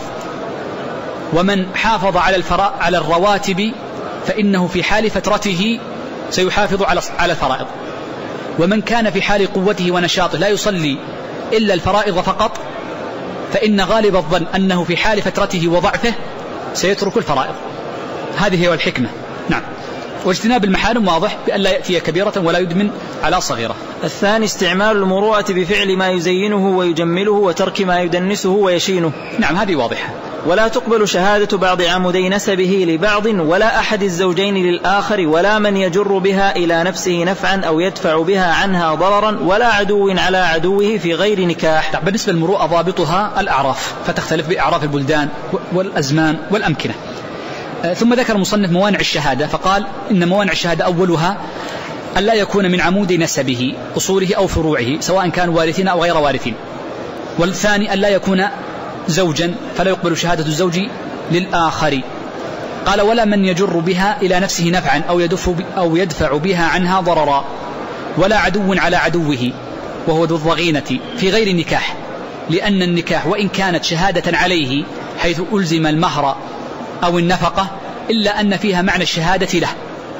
ومن حافظ على الرواتب فإنه في حال فترته سيحافظ على الفرائض، ومن كان في حال قوته ونشاطه لا يصلي إلا الفرائض فقط فإن غالب الظن أنه في حال فترته وضعفه سيترك الفرائض. هذه هي الحكمة. نعم. واجتناب المحارم واضح بأن لا يأتي كبيرة ولا يدمن على صغيرة. الثاني استعمال المروءة بفعل ما يزينه ويجمله وترك ما يدنسه ويشينه. نعم هذه واضحة. ولا تقبل شهادة بعض عمودي نسبه لبعض ولا أحد الزوجين للآخر، ولا من يجر بها إلى نفسه نفعا أو يدفع بها عنها ضررا، ولا عدو على عدوه في غير نكاح. بالنسبة للمروءة ضابطها الأعراف، فتختلف بأعراف البلدان والأزمان والأمكنة. ثم ذكر المصنف موانع الشهادة، فقال إن موانع الشهادة أولها أن لا يكون من عمود نسبه أصوله أو فروعه سواء كانوا وارثين أو غير وارثين. والثاني أن لا يكون زوجا فلا يقبل شهادة الزوج للآخر. قال ولا من يجر بها إلى نفسه نفعا أو يدفع بها عنها ضررا، ولا عدو على عدوه وهو ذو الضغينة في غير نكاح، لأن النكاح وإن كانت شهادة عليه حيث ألزم المهر أو النفقة إلا أن فيها معنى الشهادة له.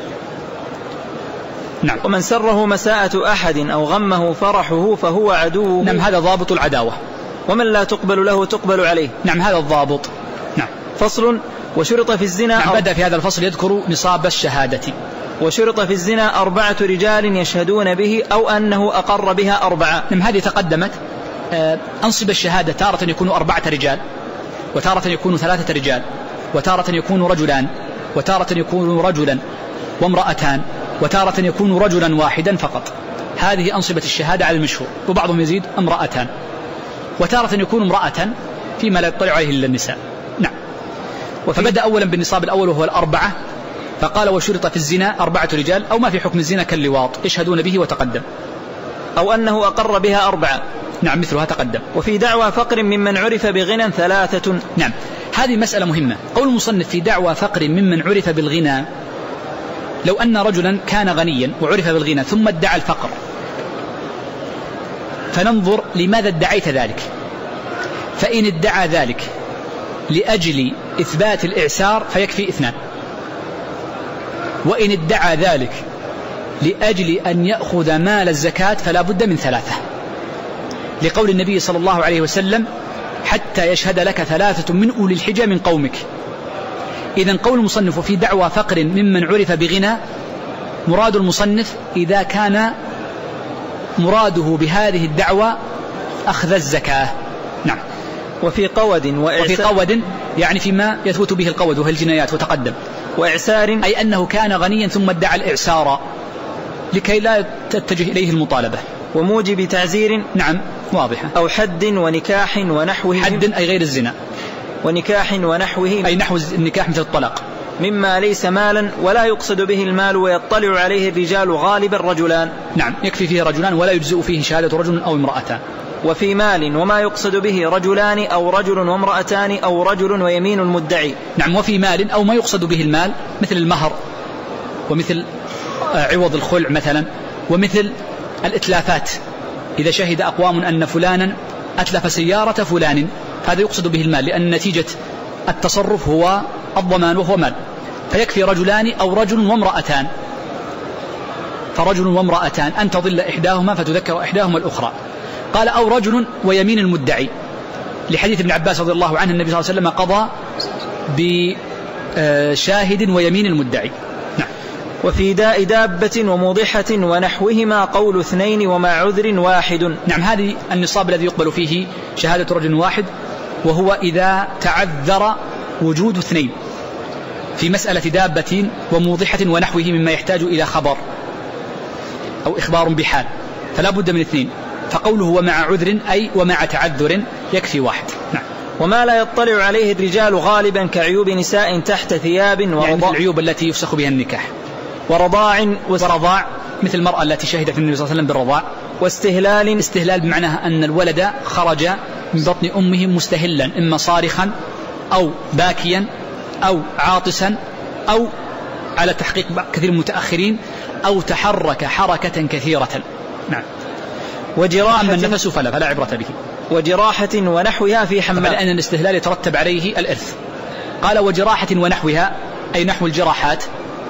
نعم. ومن سره مساءة أحد أو غمه فرحه فهو عدوه. نعم هذا ضابط العداوة. ومن لا تقبل له تقبل عليه. نعم هذا الضابط. نعم. فصل. وشرط في الزنا. نعم بدأ في هذا الفصل يذكر نصاب الشهادة. وشرط في الزنا 4 رجال يشهدون به أو أنه أقر بها 4. نعم هذه تقدمت. أنصب الشهادة تارة يكون 4 رجال، وتارة يكون 3 رجال، وتارة يكون رجلان، وتارة يكون رجلا وامرأتان، وتارة يكون رجلا واحدا فقط. هذه أنصبة الشهادة على المشهور، وبعضهم يزيد امرأتان، وتارة يكون امرأة فيما لا يطلع عليه إلا النساء. نعم. فبدأ أولا بالنصاب الأول وهو 4، فقال وشرط في الزنا 4 رجال أو ما في حكم الزنا كاللواط يشهدون به وتقدم، أو أنه أقر بها 4. نعم مثلها تقدم. وفي دعوى فقر ممن عرف بغنى 3. نعم هذه مسألة مهمة. قول المصنف في دعوى فقر ممن عرف بالغنى، لو أن رجلا كان غنيا وعرف بالغنى ثم ادعى الفقر، فننظر لماذا ادعيت ذلك. فإن ادعى ذلك لأجل إثبات الإعسار فيكفي 2، وإن ادعى ذلك لأجل أن يأخذ مال الزكاة فلا بد من 3، لقول النبي صلى الله عليه وسلم: حتى يشهد لك 3 من أولي الحجة من قومك. إذن قول المصنف في دعوى فقر ممن عرف بغنى، مراد المصنف إذا كان مراده بهذه الدعوى أخذ الزكاة. نعم. وفي قود يعني فيما يثبت به القود وهي الجنايات وتقدم، وإعسار أي أنه كان غنيا ثم ادعى الإعسار لكي لا تتجه إليه المطالبة. وموجب تعزير، نعم واضحة، أو حد ونكاح ونحوه، حد أي غير الزنا، ونكاح ونحوه أي نحو النكاح مثل الطلاق، مما ليس مالا ولا يقصد به المال ويطلع عليه الرجال غالبا رجلان. نعم، يكفي فيه رجلان ولا يجزئ فيه شهادة رجل أو امرأتان. وفي مال وما يقصد به رجلان أو رجل وامرأتان أو رجل ويمين المدعي. نعم، وفي مال أو ما يقصد به المال مثل المهر ومثل عوض الخلع مثلا، ومثل الإتلافات، إذا شهد أقوام أن فلانا أتلف سيارة فلان هذا يقصد به المال، لأن نتيجة التصرف هو الضمان وهو مال، فيكفي رجلان أو رجل وامرأتان، فرجل وامرأتان أن تضل إحداهما فتذكر إحداهما الأخرى. قال: أو رجل ويمين المدعي، لحديث ابن عباس رضي الله عنه النبي صلى الله عليه وسلم قضى بشاهد ويمين المدعي. نعم. وفي داء دابة وموضحة ونحوهما قول 2 ومع عذر 1. نعم، هذه النصاب الذي يقبل فيه شهادة رجل واحد، وهو إذا تعذر وجود 2 في مسألة دابة وموضحة ونحوه مما يحتاج إلى خبر أو إخبار بحال، فلا بد من 2، فقوله ومع عذر أي ومع تعذر يكفي 1. نعم. وما لا يطلع عليه الرجال غالبا كعيوب نساء تحت ثياب ورضاع، يعني العيوب التي يفسخ بها النكاح، ورضاع مثل المرأة التي شهدت في النبي صلى الله عليه وسلم بالرضاع، واستهلال بمعنى أن الولد خرج من بطن أمه مستهلا، إما صارخا أو باكيا أو عاطسا أو على تحقيق كثير من المتأخرين أو تحرك حركة كثيرة. نعم. وجراحة، أما النفس فلا عبرة به. وجراحة ونحوها في حمام، لأن الاستهلال يترتب عليه الإرث. قال: وجراحة ونحوها أي نحو الجراحات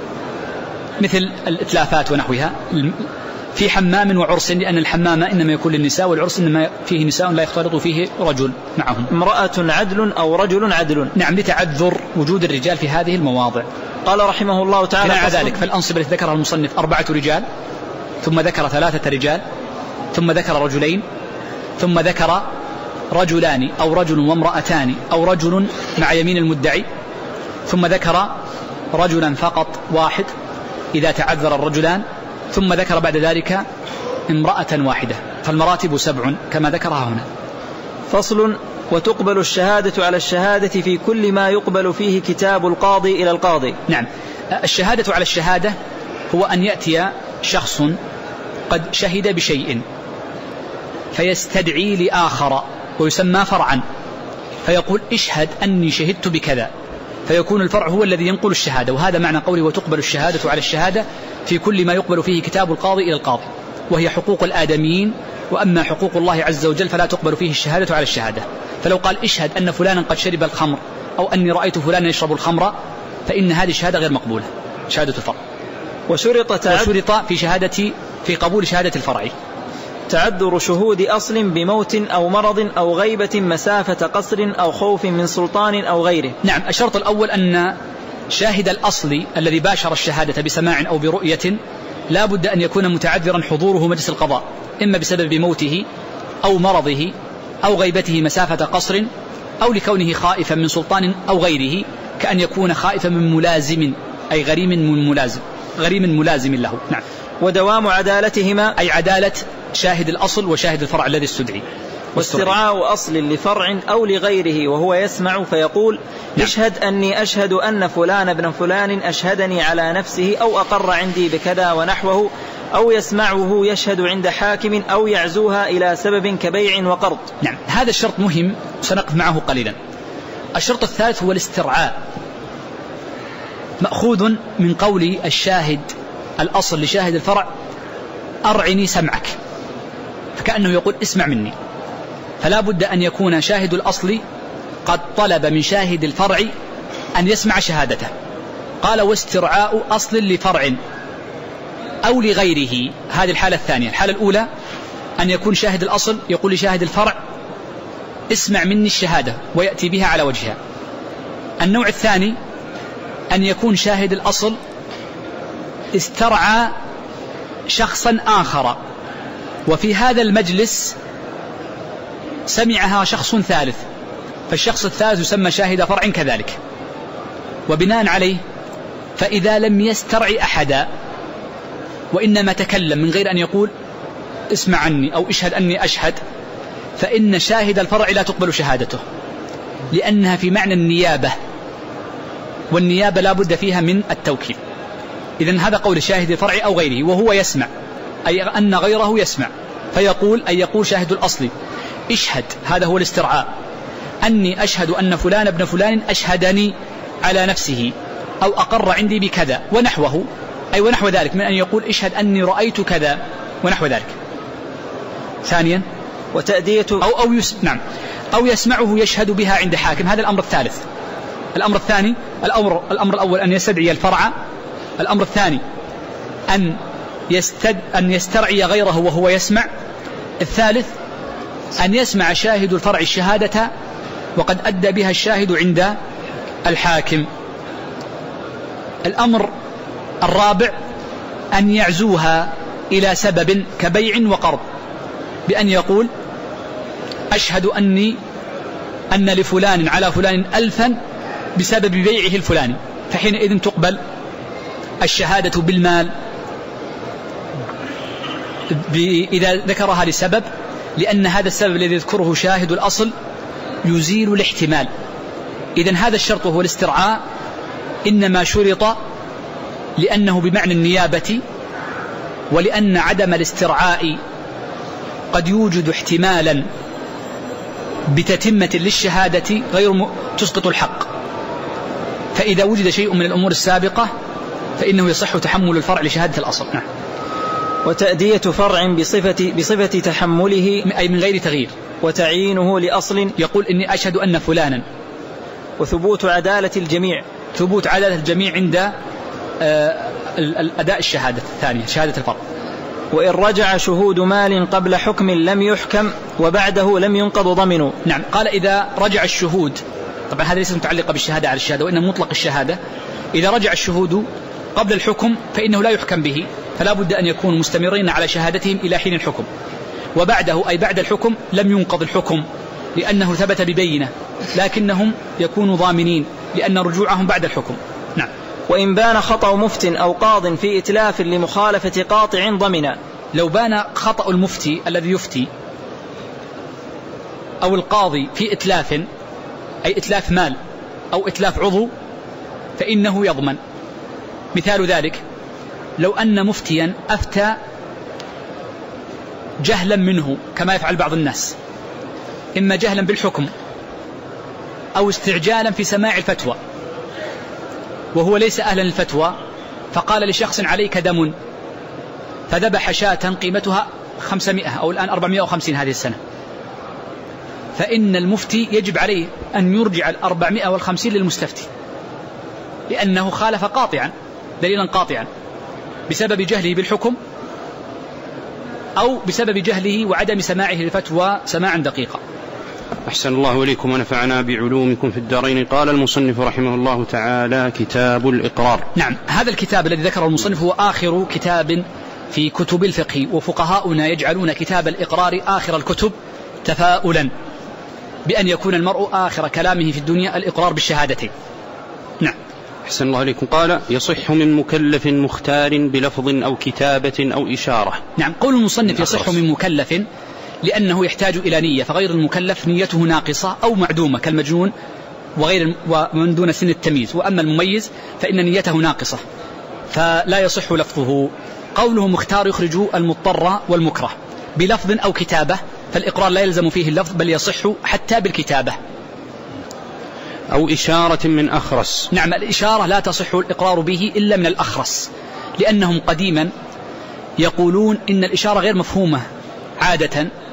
مثل الإتلافات ونحوها في حمام وعرس، لأن الحمام إنما يكون للنساء والعرس إنما فيه نساء لا يختلط فيه رجل معهم. امرأة عدل أو رجل عدل. نعم، لتعذر وجود الرجال في هذه المواضع. قال رحمه الله تعالى: مع ذلك فالأنصبة التي ذكرها المصنف 4 رجال، ثم ذكر 3 رجال، ثم ذكر رجلين، ثم ذكر رجلان أو رجل وامرأتان أو رجل مع يمين المدعي، ثم ذكر رجلا فقط 1 إذا تعذر الرجلان، ثم ذكر بعد ذلك امرأة واحدة، فالمراتب 7 كما ذكرها هنا. فصل: وتقبل الشهادة على الشهادة في كل ما يقبل فيه كتاب القاضي إلى القاضي. نعم، الشهادة على الشهادة هو أن يأتي شخص قد شهد بشيء فيستدعي لآخر ويسمى فرعا، فيقول: اشهد أني شهدت بكذا، فيكون الفرع هو الذي ينقل الشهادة. وهذا معنى قوله وتقبل الشهادة على الشهادة في كل ما يقبل فيه كتاب القاضي إلى القاضي، وهي حقوق الآدميين، وأما حقوق الله عز وجل فلا تقبل فيه الشهادة على الشهادة. فلو قال: اشهد أن فلانا قد شرب الخمر، أو أني رأيت فلانا يشرب الخمر، فإن هذه الشهادة غير مقبولة، شهادة الفرع. وشرط في قبول شهادة الفرع تعذر شهود أصل بموت أو مرض أو غيبة مسافة قصر أو خوف من سلطان أو غيره. نعم، الشرط الأول أن شاهد الأصل الذي باشر الشهادة بسماع أو برؤية لا بد أن يكون متعذرا حضوره مجلس القضاء، إما بسبب موته أو مرضه أو غيبته مسافة قصر، أو لكونه خائفا من سلطان أو غيره، كأن يكون خائفا من ملازم أي غريم ملازم له. نعم. ودوام عدالتهما أي عدالة شاهد الأصل وشاهد الفرع الذي استدعي. واسترعاء أصل لفرع أو لغيره وهو يسمع فيقول: نعم. اشهد أني أشهد أن فلان ابن فلان أشهدني على نفسه أو أقر عندي بكذا ونحوه، أو يسمعه يشهد عند حاكم أو يعزوها إلى سبب كبيع وقرض. نعم، هذا الشرط مهم سنقف معه قليلا. الشرط الثالث هو الاسترعاء، مأخوذ من قول الشاهد الأصل لشاهد الفرع: أرعني سمعك، فكأنه يقول: اسمع مني. فلا بد أن يكون شاهد الأصل قد طلب من شاهد الفرع أن يسمع شهادته. قال واسترعاء أصل لفرع أو لغيره. هذه الحالة الثانية. الحالة الأولى أن يكون شاهد الأصل يقول لشاهد الفرع اسمع مني الشهادة ويأتي بها على وجهها. النوع الثاني أن يكون شاهد الأصل استرعى شخصا آخر وفي هذا المجلس سمعها شخص ثالث، فالشخص الثالث يسمى شاهد فرع كذلك. وبناء عليه فإذا لم يسترعي أحدا وإنما تكلم من غير أن يقول اسمع عني أو اشهد أني أشهد، فإن شاهد الفرع لا تقبل شهادته، لأنها في معنى النيابة، والنيابة لا بد فيها من التوكيل. إذن هذا قول شاهد الفرع أو غيره وهو يسمع، أي أن غيره يسمع، فيقول أن يقول شاهد الأصل اشهد، هذا هو الاسترعاء، أني أشهد أن فلان ابن فلان أشهدني على نفسه أو أقر عندي بكذا ونحوه، أي ونحو ذلك، من أن يقول اشهد أني رأيت كذا ونحو ذلك. ثانيا وتأدية نعم أو يسمعه يشهد بها عند حاكم. هذا الأمر الثالث. الأمر الثاني الأمر الأول أن يستدعي الفرع، الأمر الثاني أن يسترعي غيره وهو يسمع، الثالث أن يسمع شاهد الفرع الشهادة وقد أدى بها الشاهد عند الحاكم. الأمر الرابع أن يعزوها إلى سبب كبيع وقرض، بأن يقول أشهد أن لفلان على فلان 1000 بسبب بيعه الفلاني، فحينئذ تقبل الشهادة بالمال إذا ذكرها لسبب، لأن هذا السبب الذي يذكره شاهد الأصل يزيل الاحتمال. إذن هذا الشرط هو الاسترعاء إنما شرط لأنه بمعنى النيابة، ولأن عدم الاسترعاء قد يوجد احتمالا بتتمة للشهادة غير تسقط الحق، فإذا وجد شيء من الأمور السابقة فإنه يصح تحمل الفرع لشهادة الأصل. نعم. وتأدية فرع بصفة تحمله أي من غير تغيير، وتعيينه لأصل يقول إني أشهد أن فلانا، وثبوت عدالة الجميع، ثبوت عدالة الجميع عند الأداء الشهادة الثانية شهادة الفرع. وإن رجع شهود مال قبل حكم لم يحكم وبعده لم ينقض ضمنه. نعم. قال إذا رجع الشهود، طبعا هذا ليس متعلقة بالشهادة على الشهادة وإنما مطلق الشهادة، إذا رجع الشهود قبل الحكم فإنه لا يحكم به، فلا بد أن يكونوا مستمرين على شهادتهم إلى حين الحكم، وبعده أي بعد الحكم لم ينقض الحكم لأنه ثبت ببينة، لكنهم يكونوا ضامنين لأن رجوعهم بعد الحكم. نعم. وإن بان خطأ مفت أو قاض في إتلاف لمخالفة قاطع ضمنا. لو بان خطأ المفتي الذي يفتي أو القاضي في إتلاف، أي إتلاف مال أو إتلاف عضو، فإنه يضمن. مثال ذلك لو أن مفتيا أفتى جهلا منه كما يفعل بعض الناس، إما جهلا بالحكم أو استعجالا في سماع الفتوى وهو ليس أهلا للفتوى، فقال لشخص عليك دم فذبح شاة قيمتها 500 أو الآن 450 هذه السنة، فإن المفتي يجب عليه أن يرجع 450 للمستفتي، لأنه خالف قاطعا دليلا قاطعا بسبب جهله بالحكم أو بسبب جهله وعدم سماعه للفتوى سماعا دقيقا. أحسن الله إليكم ونفعنا بعلومكم في الدارين. قال المصنف رحمه الله تعالى: كتاب الإقرار. نعم. هذا الكتاب الذي ذكره المصنف هو آخر كتاب في كتب الفقه، وفقهاؤنا يجعلون كتاب الإقرار آخر الكتب تفاؤلا بأن يكون المرء آخر كلامه في الدنيا الإقرار بالشهادتين. نعم. أحسن الله عليكم. قال: يصح من مكلف مختار بلفظ أو كتابة أو إشارة. نعم. قول المصنف يصح من مكلف لأنه يحتاج إلى نية، فغير المكلف نيته ناقصة أو معدومة كالمجنون ومن دون سن التمييز، وأما المميز فإن نيته ناقصة فلا يصح لفظه. قوله مختار يخرج المضطر والمكره بلفظ أو كتابة، فالإقرار لا يلزم فيه اللفظ بل يصح حتى بالكتابة. أو إشارة من أخرس. نعم. الإشارة لا تصح الإقرار به إلا من الأخرس، لأنهم قديما يقولون إن الإشارة غير مفهومة عادة،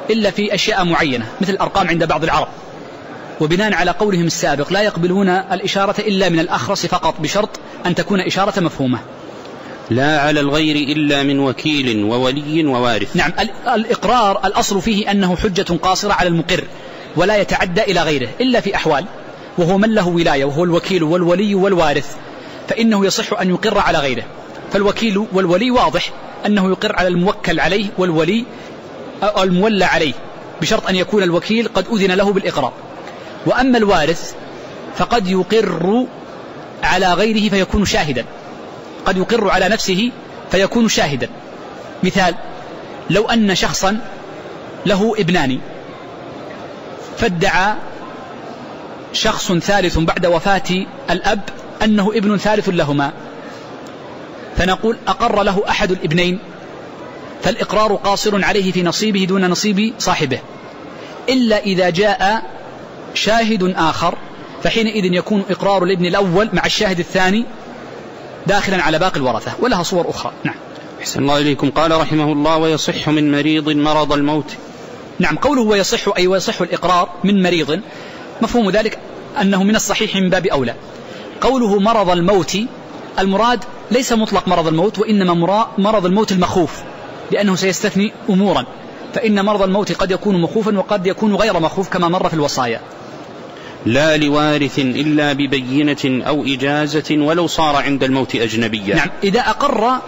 إلا في أشياء معينة مثل الأرقام عند بعض العرب، وبناء على قولهم السابق لا يقبلون الإشارة إلا من الأخرس فقط بشرط أن تكون إشارة مفهومة. لا على الغير إلا من وكيل وولي ووارث. نعم، الإقرار الأصل فيه أنه حجة قاصرة على المقر ولا يتعدى إلى غيره إلا في أحوال، وهو من له ولاية وهو الوكيل والولي والوارث، فإنه يصح أن يقر على غيره. فالوكيل والولي واضح أنه يقر على الموكل عليه والولي أو المولى عليه بشرط أن يكون الوكيل قد أذن له بالإقرار. وأما الوارث فقد يقر على غيره فيكون شاهدا، قد يقر على نفسه فيكون شاهدا. مثال: لو أن شخصا له ابنان فادعى شخص ثالث بعد وفاة الأب أنه ابن ثالث لهما، فنقول أقر له أحد الابنين، فالإقرار قاصر عليه في نصيبه دون نصيب صاحبه، إلا إذا جاء شاهد آخر، فحينئذ يكون إقرار الابن الأول مع الشاهد الثاني داخلا على باقي الورثة، ولها صور أخرى. نعم. أحسن الله إليكم. قال رحمه الله: ويصح من مريض مرض الموت. نعم، قوله ويصح أي ويصح الإقرار من مريض، مفهوم ذلك أنه من الصحيح من باب أولى. قوله مرض الموت، المراد ليس مطلق مرض الموت، وإنما مرض الموت المخوف، لأنه سيستثني أمورا، فإن مرض الموت قد يكون مخوفا وقد يكون غير مخوف كما مر في الوصايا. لا لوارث إلا ببينة أو إجازة ولو صار عند الموت أجنبيا. نعم، إذا أقر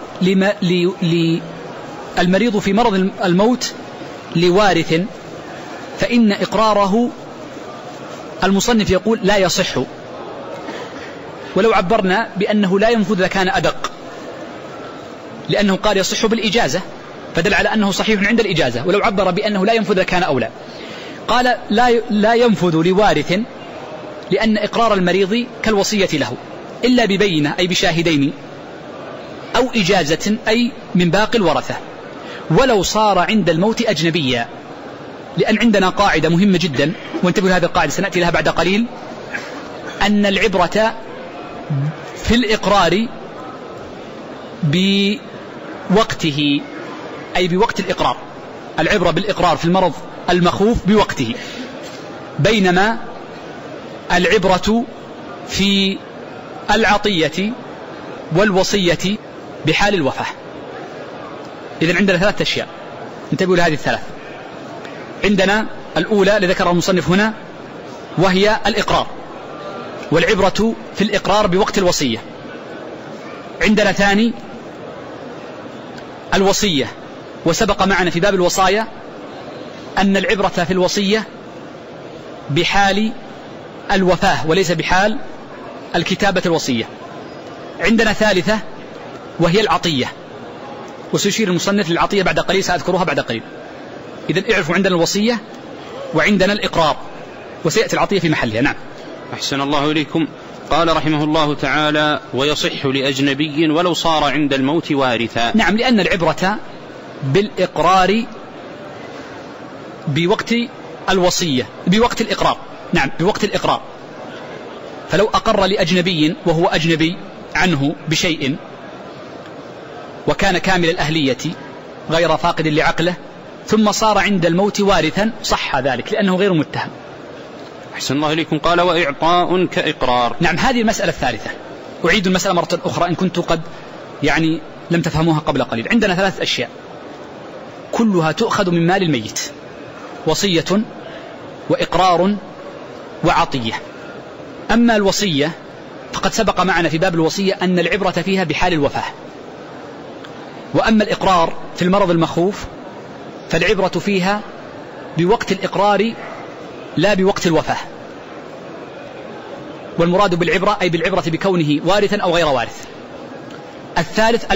المريض في مرض الموت لوارث فإن إقراره المصنف يقول لا يصح، ولو عبرنا بأنه لا ينفذ كان أدق، لأنه قال يصح بالإجازة فدل على أنه صحيح عند الإجازة، ولو عبر بأنه لا ينفذ كان أولى. قال لا ينفذ لوارث لأن إقرار المريض كالوصية له إلا ببينة أي بشاهدين أو إجازة أي من باقي الورثة، ولو صار عند الموت أجنبيا. لأن عندنا قاعدة مهمة جدا، وانتبهوا هذه القاعدة سنأتي لها بعد قليل، أن العبرة في الإقرار بوقته أي بوقت الإقرار، العبرة بالإقرار في المرض المخوف بوقته، بينما العبرة في العطية والوصية بحال الوفاة. إذن عندنا ثلاثة أشياء، انتبهوا لهذه الثلاث. عندنا الأولى لذكرها المصنف هنا وهي الإقرار، والعبرة في الإقرار بوقت الوصية. عندنا ثاني الوصية، وسبق معنا في باب الوصايا أن العبرة في الوصية بحال الوفاة وليس بحال الكتابة الوصية. عندنا ثالثة وهي العطية، وسيشير المصنف للعطية بعد قليل، سأذكرها بعد قليل. إذن اعرفوا عندنا الوصية وعندنا الإقرار، وسيأتي العطية في محلها. نعم. أحسن الله إليكم. قال رحمه الله تعالى: ويصح لأجنبي ولو صار عند الموت وارثا. نعم، لأن العبرة بالإقرار بوقت الوصية بوقت الإقرار. نعم، بوقت الإقرار. فلو أقر لأجنبي وهو أجنبي عنه بشيء وكان كامل الأهلية غير فاقد لعقله ثم صار عند الموت وارثا صح ذلك لأنه غير متهم. أحسن الله إليكم. قال: وإعطاء كإقرار. نعم، هذه المسألة الثالثة. أعيد المسألة مرة أخرى إن كنت قد لم تفهموها قبل قليل. عندنا ثلاث أشياء كلها تؤخذ من مال الميت: وصية وإقرار وعطية. أما الوصية فقد سبق معنا في باب الوصية أن العبرة فيها بحال الوفاة، وأما الإقرار في المرض المخوف فالعبرة فيها بوقت الإقرار لا بوقت الوفاة. والمراد بالعبرة أي بالعبرة بكونه وارثا أو غير وارث. الثالث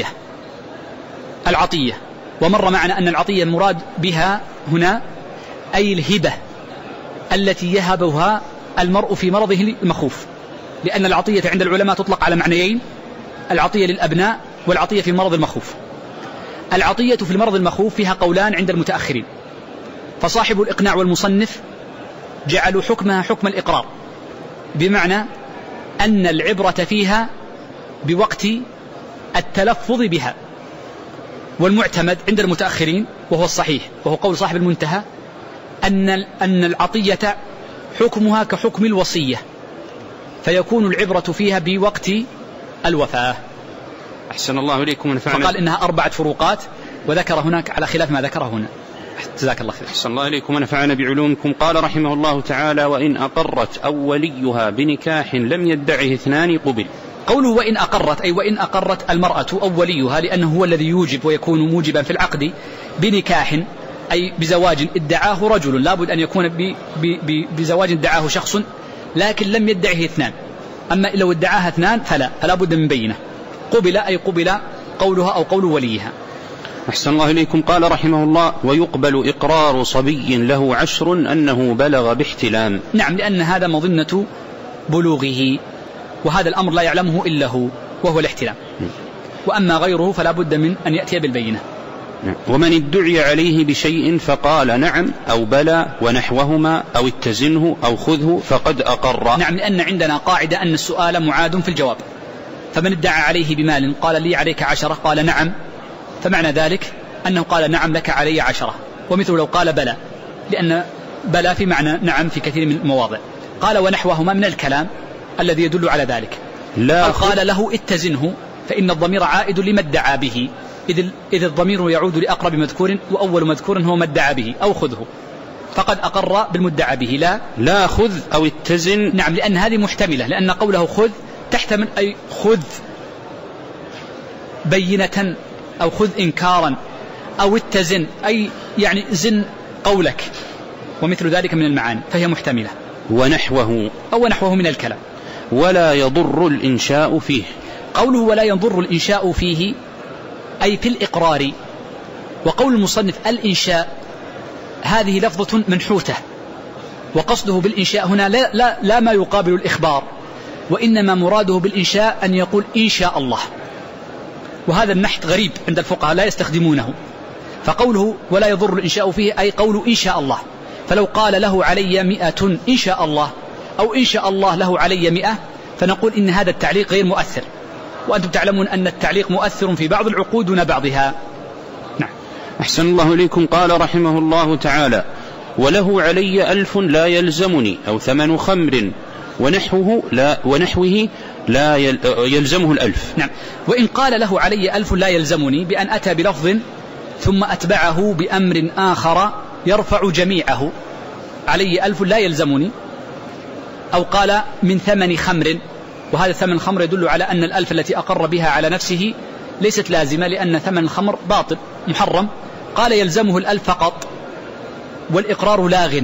العطية، ومر معنا أن العطية المراد بها هنا أي الهبة التي يهبها المرء في مرضه المخوف، لأن العطية عند العلماء تطلق على معنيين: العطية للأبناء والعطية في المرض المخوف. العطية في المرض المخوف فيها قولان عند المتأخرين، فصاحب الإقناع والمصنف جعلوا حكمها حكم الإقرار، بمعنى أن العبرة فيها بوقت التلفظ بها، والمعتمد عند المتأخرين وهو الصحيح وهو قول صاحب المنتهى أن العطية حكمها كحكم الوصية، فيكون العبرة فيها بوقت الوفاة. أحسن الله إليكم ونفعنا. فقال إنها 4 فروقات وذكر هناك على خلاف ما ذكره هنا. جزاك الله خير. أحسن الله إليكم ونفعنا بعلومكم. قال رحمه الله تعالى: وإن أقرت أو وليها بنكاح لم يدعه 2 قبل. قوله وإن أقرت أي وإن أقرت المرأة أو وليها، لأنه هو الذي يوجب ويكون موجبا في العقد، بنكاح أي بزواج ادعاه رجل، لابد أن يكون بزواج ادعاه شخص لكن لم يدعه 2، أما لو ادعاها 2 فلا بد من بينة. قبل أي قبل قولها أو قول وليها. أحسن الله إليكم. قال رحمه الله: ويقبل إقرار صبي له 10 أنه بلغ باحتلام. نعم، لأن هذا مظنة بلوغه، وهذا الأمر لا يعلمه إلا هو وهو الاحتلام، وأما غيره فلا بد من أن يأتي بالبينة. ومن ادعي عليه بشيء فقال نعم أو بلى ونحوهما أو اتزنه أو خذه فقد أقر. نعم، لأن عندنا قاعدة أن السؤال معاد في الجواب، فمن ادعى عليه بمال قال لي عليك 10 قال نعم، فمعنى ذلك أنه قال نعم لك علي 10، ومثل لو قال بلى، لأن بلى في معنى نعم في كثير من المواضع. قال ونحوهما من الكلام الذي يدل على ذلك. أو قال له اتزنه، فإن الضمير عائد لما ادعى به، إذ الضمير يعود لأقرب مذكور، وأول مذكور هو ما ادعى به. أو خذه، فقد أقر بالمدعى به. لا خذ أو اتزن. نعم، لأن هذه محتملة، لأن قوله خذ تحتمل أي خذ بينة أو خذ إنكارا، أو اتزن أي يعني زن قولك، ومثل ذلك من المعاني، فهي محتملة. ونحوه من الكلام. ولا يضر الإنشاء فيه. قوله ولا يضر الإنشاء فيه أي في الإقرار. وقول المصنف الإنشاء هذه لفظة منحوتة، وقصده بالإنشاء هنا لا ما يقابل الإخبار، وإنما مراده بالإنشاء أن يقول إن شاء الله، وهذا النحت غريب عند الفقهاء لا يستخدمونه. فقوله ولا يضر الإنشاء فيه أي قول إن شاء الله، فلو قال له علي 100 إن شاء الله، أو إن شاء الله له علي 100، فنقول إن هذا التعليق غير مؤثر، وأنتم تعلمون أن التعليق مؤثر في بعض العقود دون بعضها. نعم. أحسن الله إليكم. قال رحمه الله تعالى: وله علي 1000 لا يلزمني، أو 8 خمر ونحوه لا يلزمه 1000. نعم. وإن قال له علي 1000 لا يلزمني بأن أتى بلفظ ثم أتبعه بأمر آخر يرفع جميعه، علي 1000 لا يلزمني، أو قال من 8 خمر، وهذا ثمن الخمر يدل على أن 1000 التي أقر بها على نفسه ليست لازمة، لأن ثمن الخمر باطل محرم. قال يلزمه 1000 فقط، والإقرار لاغ،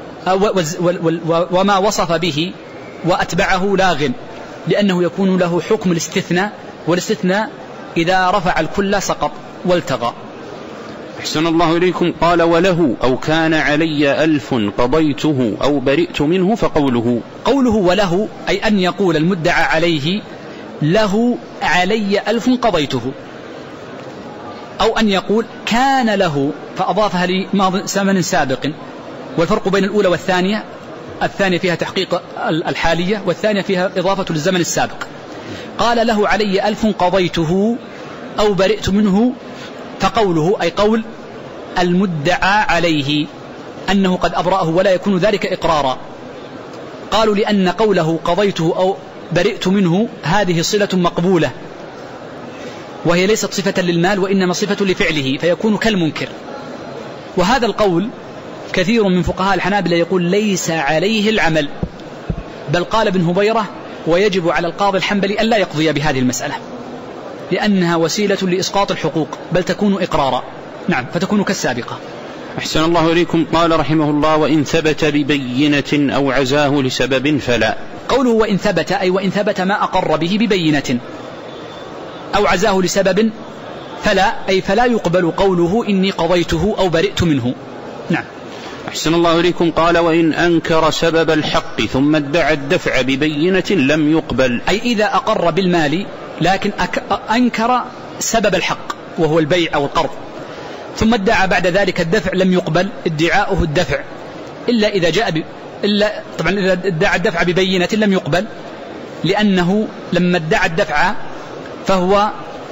وما وصف به وأتبعه لاغ، لأنه يكون له حكم الاستثناء، والاستثناء إذا رفع الكل سقط والتغى. أحسن الله إليكم. قال وله أو كان علي 1000 قضيته أو برئت منه، فقوله وله أي أن يقول المدعى عليه له علي 1000 قضيته، أو أن يقول كان له فأضافها لزمن سابق، والفرق بين الأولى والثانية، الثانية فيها تحقيق الحالية، والثانية فيها إضافة للزمن السابق. قال له علي 1000 قضيته أو برئت منه، فقوله أي قول المدعى عليه أنه قد أبرأه، ولا يكون ذلك إقرارا. قالوا لأن قوله قضيته أو برئت منه هذه صلة مقبولة، وهي ليست صفة للمال وإنما صفة لفعله، فيكون كالمنكر. وهذا القول كثير من فقهاء الحنابلة يقول ليس عليه العمل، بل قال ابن هبيرة ويجب على القاضي الحنبلي ألا يقضي بهذه المسألة، لأنها وسيلة لإسقاط الحقوق، بل تكون إقرارا. نعم، فتكون كالسابقة. أحسن الله إليكم. قال رحمه الله: وإن ثبت ببينة أو عزاه لسبب فلا. قوله وإن ثبت أي وإن ثبت ما أقر به ببينة أو عزاه لسبب فلا، أي فلا يقبل قوله إني قضيته أو برئت منه. نعم. أحسن الله إليكم. قال وإن أنكر سبب الحق ثم ادعى الدفع ببينة لم يقبل، أي إذا أقر بالمال لكن أنكر سبب الحق وهو البيع أو القرض، ثم ادعى بعد ذلك الدفع، لم يقبل ادعاؤه الدفع، إلا إذا جاء إلا طبعا إذا ادعى الدفع ببينة لم يقبل، لأنه لما ادعى الدفع فهو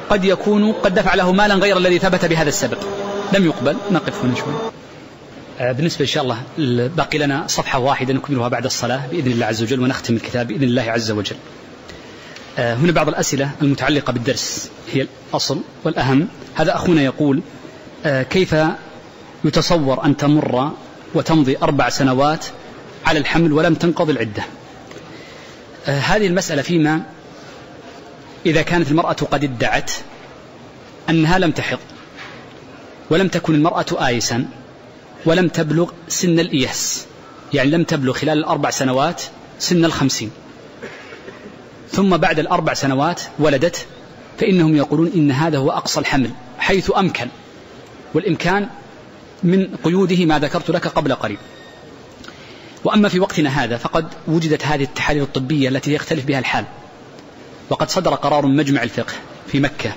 قد يكون قد دفع له مالا غير الذي ثبت بهذا السبب لم يقبل. نقف هنا شوي. بالنسبة إن شاء الله باقي لنا صفحة واحدة نكملها بعد الصلاة بإذن الله عز وجل ونختم الكتاب بإذن الله عز وجل. هنا بعض الأسئلة المتعلقة بالدرس هي الأصل والأهم. هذا أخونا يقول كيف يتصور أن تمر وتمضي 4 سنوات على الحمل ولم تنقضي العدة؟ هذه المسألة فيما إذا كانت المرأة قد ادعت أنها لم تحض ولم تكن المرأة آيسا ولم تبلغ سن الإياس، يعني لم تبلغ خلال 4 سنوات سن 50، ثم بعد 4 سنوات ولدت، فإنهم يقولون إن هذا هو أقصى الحمل حيث أمكن، والإمكان من قيوده ما ذكرت لك قبل قريب. وأما في وقتنا هذا فقد وجدت هذه التحاليل الطبية التي يختلف بها الحال، وقد صدر قرار مجمع الفقه في مكة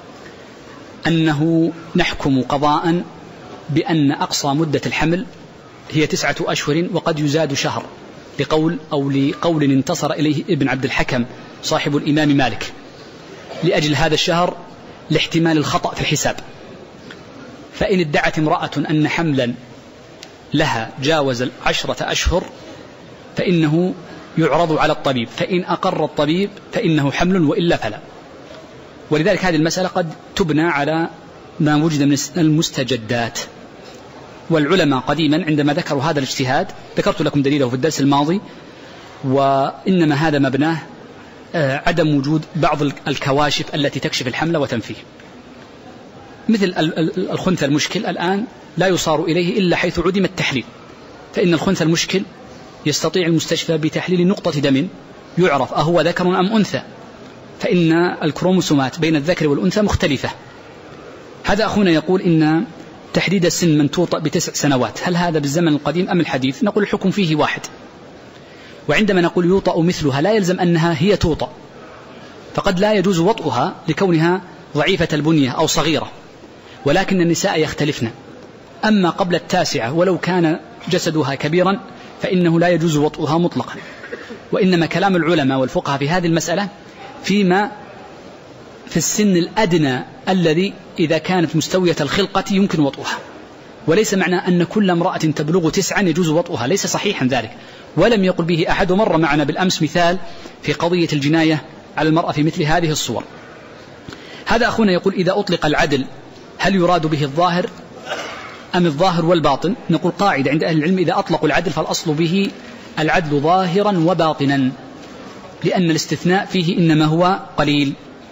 أنه نحكم قضاء بأن أقصى مدة الحمل هي 9 أشهر وقد يزاد شهر، لقول انتصر إليه ابن عبد الحكم صاحب الإمام مالك لأجل هذا الشهر لاحتمال الخطأ في الحساب. فإن ادعت امرأة أن حملا لها جاوز 10 أشهر فإنه يعرض على الطبيب، فإن أقر الطبيب فإنه حمل وإلا فلا. ولذلك هذه المسألة قد تبنى على ما وجد من المستجدات. والعلماء قديما عندما ذكروا هذا الاجتهاد ذكرت لكم دليله في الدرس الماضي، وإنما هذا مبناه عدم وجود بعض الكواشف التي تكشف الحمل وتنفيه، مثل الخنثى المشكل الآن لا يصار إليه إلا حيث عدم التحليل، فإن الخنثى المشكل يستطيع المستشفى بتحليل نقطة دم يعرف أهو ذكر أم أنثى، فإن الكروموسومات بين الذكر والأنثى مختلفة. هذا أخونا يقول إن تحديد السن من توطأ ب9 سنوات هل هذا بالزمن القديم أم الحديث؟ نقول الحكم فيه واحد. وعندما نقول يوطأ مثلها لا يلزم أنها هي توطأ، فقد لا يجوز وطئها لكونها ضعيفة البنية أو صغيرة، ولكن النساء يختلفن. أما قبل 9 ولو كان جسدها كبيرا فإنه لا يجوز وطئها مطلقا. وإنما كلام العلماء والفقهاء في هذه المسألة فيما في السن الأدنى الذي إذا كانت مستوية الخلقة يمكن وطئها، وليس معنى أن كل امرأة تبلغ 9 يجوز وطئها، ليس صحيحا ذلك، ولم يقل به أحد. مر معنا بالأمس مثال في قضية الجناية على المرأة في مثل هذه الصور. هذا أخونا يقول إذا أطلق العدل هل يراد به الظاهر أم الظاهر والباطن؟ نقول قاعدة عند أهل العلم إذا أطلقوا العدل فالأصل به العدل ظاهرا وباطنا، لأن الاستثناء فيه إنما هو قليل.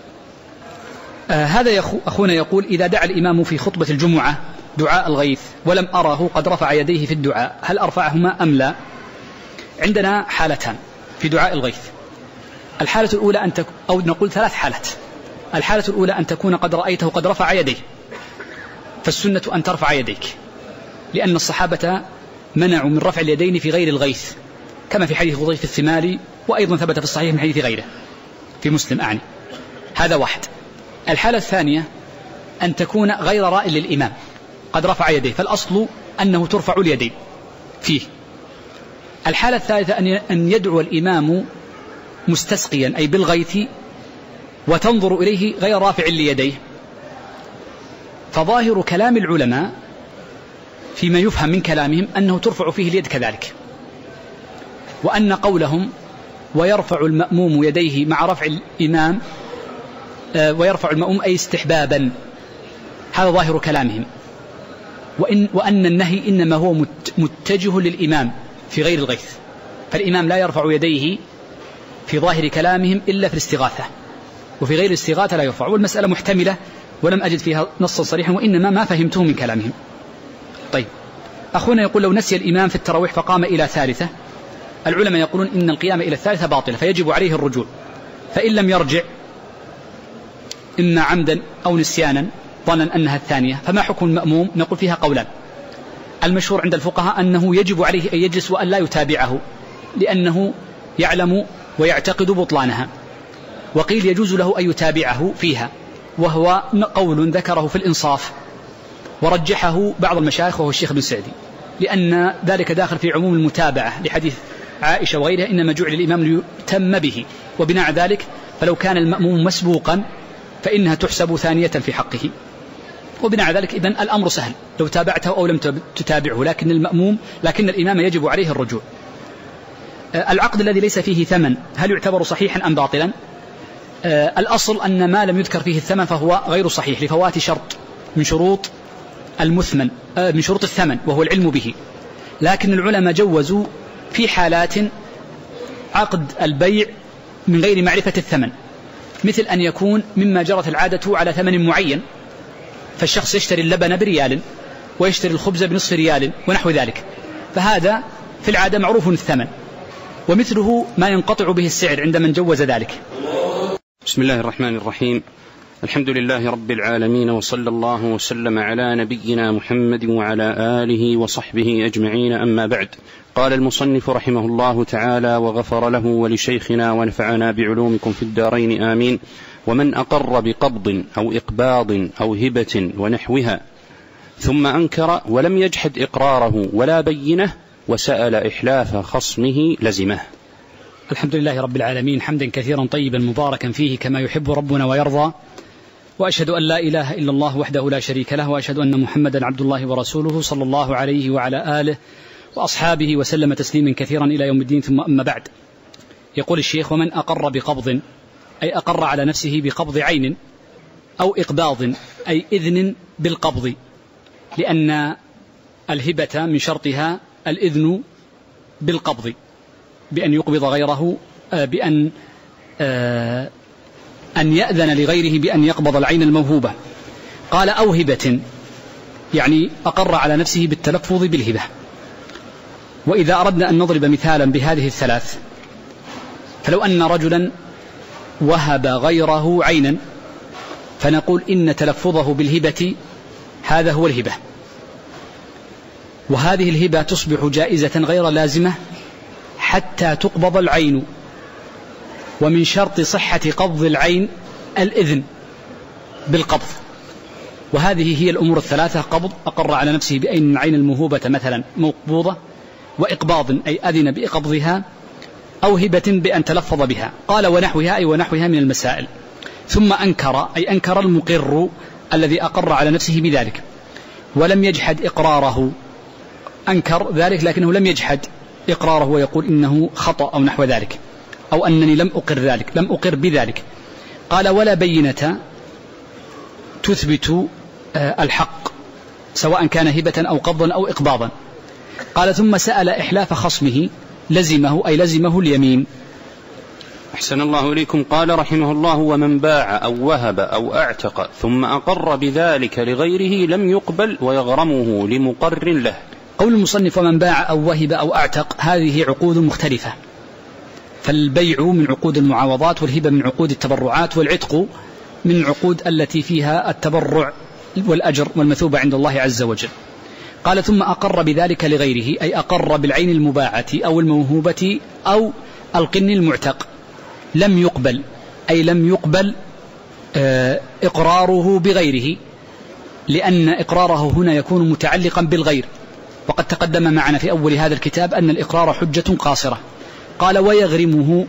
هذا أخونا يقول إذا دعا الإمام في خطبة الجمعة دعاء الغيث ولم أره قد رفع يديه في الدعاء هل أرفعهما أم لا؟ عندنا حالتان في دعاء الغيث. الحالة الأولى أو نقول 3 حالات. الحالة الأولى أن تكون قد رأيته قد رفع يديه، فالسنة أن ترفع يديك، لأن الصحابة منعوا من رفع اليدين في غير الغيث، كما في حديث غضيف الثمالي، وأيضا ثبت في الصحيح من حديث غيره في مسلم أعني. هذا واحد. الحالة الثانية أن تكون غير رائل للإمام قد رفع يديه، فالأصل أنه ترفع اليدين فيه. الحالة الثالثة أن يدعو الإمام مستسقيا أي بالغيث وتنظر إليه غير رافع ليديه. فظاهر كلام العلماء فيما يفهم من كلامهم أنه ترفع فيه اليد كذلك، وأن قولهم ويرفع المأموم يديه مع رفع الإمام ويرفع المأموم أي استحبابا، هذا ظاهر كلامهم. وأن النهي إنما هو متجه للإمام في غير الغيث، فالإمام لا يرفع يديه في ظاهر كلامهم إلا في الاستغاثة، وفي غير الاستغاثة لا يرفع. والمسألة محتملة ولم أجد فيها نصا صريحا، وإنما ما فهمته من كلامهم. طيب أخونا يقول لو نسي الإمام في التراويح فقام إلى 3، العلماء يقولون إن القيام إلى 3 باطلة فيجب عليه الرجوع، فإن لم يرجع إما عمدا أو نسيانا ظنا أنها الثانية فما حكم المأموم؟ نقول فيها قولان. المشهور عند الفقهاء أنه يجب عليه أن يجلس وأن لا يتابعه لأنه يعلم ويعتقد بطلانها، وقيل يجوز له أن يتابعه فيها، وهو قول ذكره في الإنصاف ورجحه بعض المشايخ وهو الشيخ بن سعدي، لأن ذلك داخل في عموم المتابعة لحديث عائشة وغيرها إنما جعل الإمام ليتم به، وبناء ذلك فلو كان المأموم مسبوقا فإنها تحسب ثانية في حقه. وبناء على ذلك إذن الأمر سهل لو تابعته أو لم تتابعه، لكن الإمام يجب عليه الرجوع. العقد الذي ليس فيه ثمن هل يعتبر صحيحا أم باطلا؟ الأصل أن ما لم يذكر فيه الثمن فهو غير صحيح لفوات شرط من شروط المثمن، من شروط الثمن وهو العلم به. لكن العلماء جوزوا في حالات عقد البيع من غير معرفة الثمن، مثل أن يكون مما جرت العادة على ثمن معين، فالشخص يشتري اللبن بريال ويشتري الخبز بنصف ريال ونحو ذلك، فهذا في العادة معروف الثمن، ومثله ما ينقطع به السعر عند من جوز ذلك. بسم الله الرحمن الرحيم. الحمد لله رب العالمين، وصلى الله وسلم على نبينا محمد وعلى آله وصحبه أجمعين، أما بعد. قال المصنف رحمه الله تعالى وغفر له ولشيخنا ونفعنا بعلومكم في الدارين آمين. ومن أقر بقبض أو إقباض أو هبة ونحوها ثم أنكر ولم يجحد إقراره ولا بينه وسأل إحلاف خصمه لزمه. الحمد لله رب العالمين، حمدا كثيرا طيبا مباركا فيه كما يحب ربنا ويرضى، وأشهد أن لا إله إلا الله وحده لا شريك له، وأشهد أن محمدا عبد الله ورسوله صلى الله عليه وعلى آله وأصحابه وسلم تسليما كثيرا إلى يوم الدين. ثم أما بعد. يقول الشيخ: ومن أقر بقبض أي أقر على نفسه بقبض عين، أو إقباض أي إذن بالقبض، لأن الهبة من شرطها الإذن بالقبض، بأن يقبض غيره، أن يأذن لغيره بأن يقبض العين الموهوبة. قال: أو هبة، يعني أقر على نفسه بالتلفظ بالهبة. وإذا أردنا أن نضرب مثالا بهذه الثلاث، فلو أن رجلا وهب غيره عينا فنقول إن تلفظه بالهبة هذا هو الهبة، وهذه الهبة تصبح جائزة غير لازمة حتى تقبض العين، ومن شرط صحة قبض العين الإذن بالقبض. وهذه هي الأمور الثلاثة: قبض أقر على نفسه بأن العين الموهوبة مثلا مقبوضة، وإقباض أي أذن بقبضها، أو هبة بأن تلفظ بها. قال: ونحوها أي ونحوها من المسائل. ثم أنكر أي أنكر المقر الذي أقر على نفسه بذلك ولم يجحد إقراره، أنكر ذلك لكنه لم يجحد إقراره ويقول إنه خطأ أو نحو ذلك، أو أنني لم أقر بذلك. قال: ولا بينة تثبت الحق سواء كان هبة أو قبضا أو إقباضا. قال: ثم سأل إحلاف خصمه لزمه أي لزمه اليمين. أحسن الله إليكم. قال رحمه الله: ومن باع أو وهب أو أعتق ثم أقر بذلك لغيره لم يقبل ويغرمه لمقر له. قول المصنف: ومن باع أو وهب أو أعتق، هذه عقود مختلفة، فالبيع من عقود المعاوضات، والهبة من عقود التبرعات، والعتق من العقود التي فيها التبرع والأجر والمثوبة عند الله عز وجل. قال: ثم أقر بذلك لغيره أي أقر بالعين المباعة أو الموهوبة أو القن المعتق، لم يقبل أي لم يقبل إقراره بغيره، لأن إقراره هنا يكون متعلقا بالغير، وقد تقدم معنا في أول هذا الكتاب أن الإقرار حجة قاصرة. قال: ويغرمه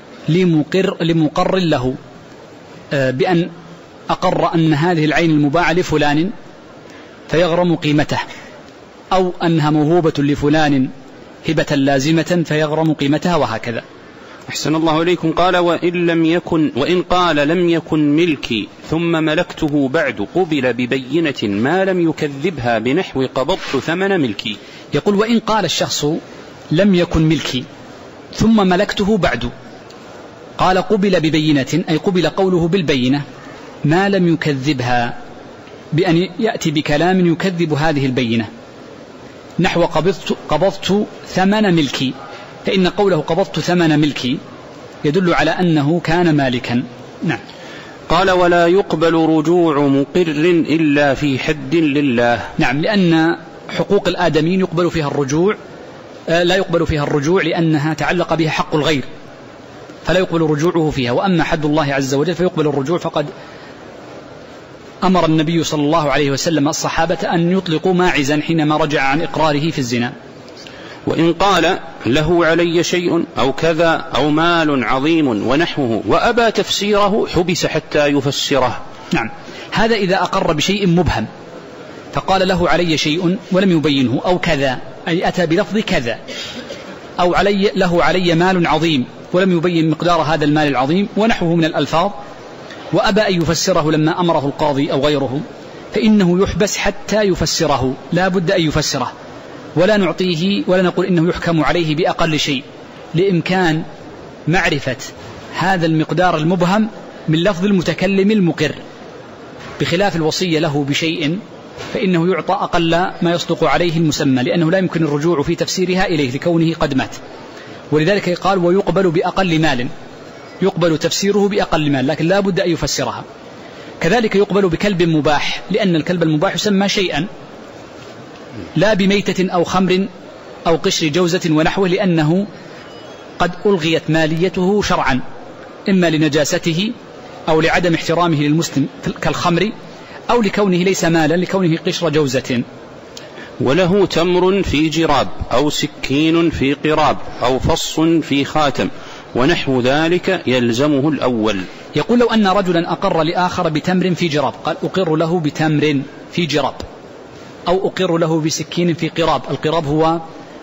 لمقر له، بأن أقر أن هذه العين المباعة لفلان فيغرم قيمته، أو أنها موهوبة لفلان هبة لازمة فيغرم قيمتها، وهكذا. أحسن الله إليكم. قال: وإن قال لم يكن ملكي ثم ملكته بعد قبل ببينة ما لم يكذبها بنحو قبضت ثمن ملكي. يقول: وإن قال الشخص لم يكن ملكي ثم ملكته بعد، قال قبل ببينة أي قبل قوله بالبينة ما لم يكذبها، بأن يأتي بكلام يكذب هذه البينة، نحو قبضت ثمن ملكي، فإن قوله قبضت ثمن ملكي يدل على أنه كان مالكا. نعم. قال: ولا يقبل رجوع مقر إلا في حد لله. نعم، لأن حقوق الآدمين يقبل فيها الرجوع، لا يقبل فيها الرجوع لأنها تعلق بها حق الغير، فلا يقبل رجوعه فيها. وأما حد الله عز وجل فيقبل الرجوع، فقد أمر النبي صلى الله عليه وسلم الصحابة أن يطلقوا ماعزا حينما رجع عن إقراره في الزنا. وإن قال له علي شيء أو كذا أو مال عظيم ونحوه وأبى تفسيره حبس حتى يفسره. نعم، هذا إذا أقر بشيء مبهم فقال له علي شيء ولم يبينه، أو كذا أي أتى بلفظ كذا، أو له علي مال عظيم ولم يبين مقدار هذا المال العظيم ونحوه من الألفاظ، وأبى أن يفسره لما أمره القاضي أو غيره، فإنه يحبس حتى يفسره، لا بد أن يفسره، ولا نعطيه ولا نقول إنه يحكم عليه بأقل شيء، لإمكان معرفة هذا المقدار المبهم من لفظ المتكلم المقر، بخلاف الوصية له بشيء فإنه يعطى أقل ما يصدق عليه المسمى، لأنه لا يمكن الرجوع في تفسيرها إليه لكونه قد مات. ولذلك قال ويقبل بأقل مال، يقبل تفسيره بأقل مال، لكن لا بد أن يفسرها. كذلك يقبل بكلب مباح، لأن الكلب المباح يسمى شيئا، لا بميتة أو خمر أو قشر جوزة ونحوه، لأنه قد ألغيت ماليته شرعا، إما لنجاسته أو لعدم احترامه للمسلم كالخمر، أو لكونه ليس مالا لكونه قشر جوزة. وله تمر في جراب أو سكين في قراب أو فص في خاتم ونحو ذلك يلزمه الأول. يقول لو أن رجلا أقر لآخر بتمر في جراب، قال أقر له بتمر في جراب، أو أقر له بسكين في قراب. القراب هو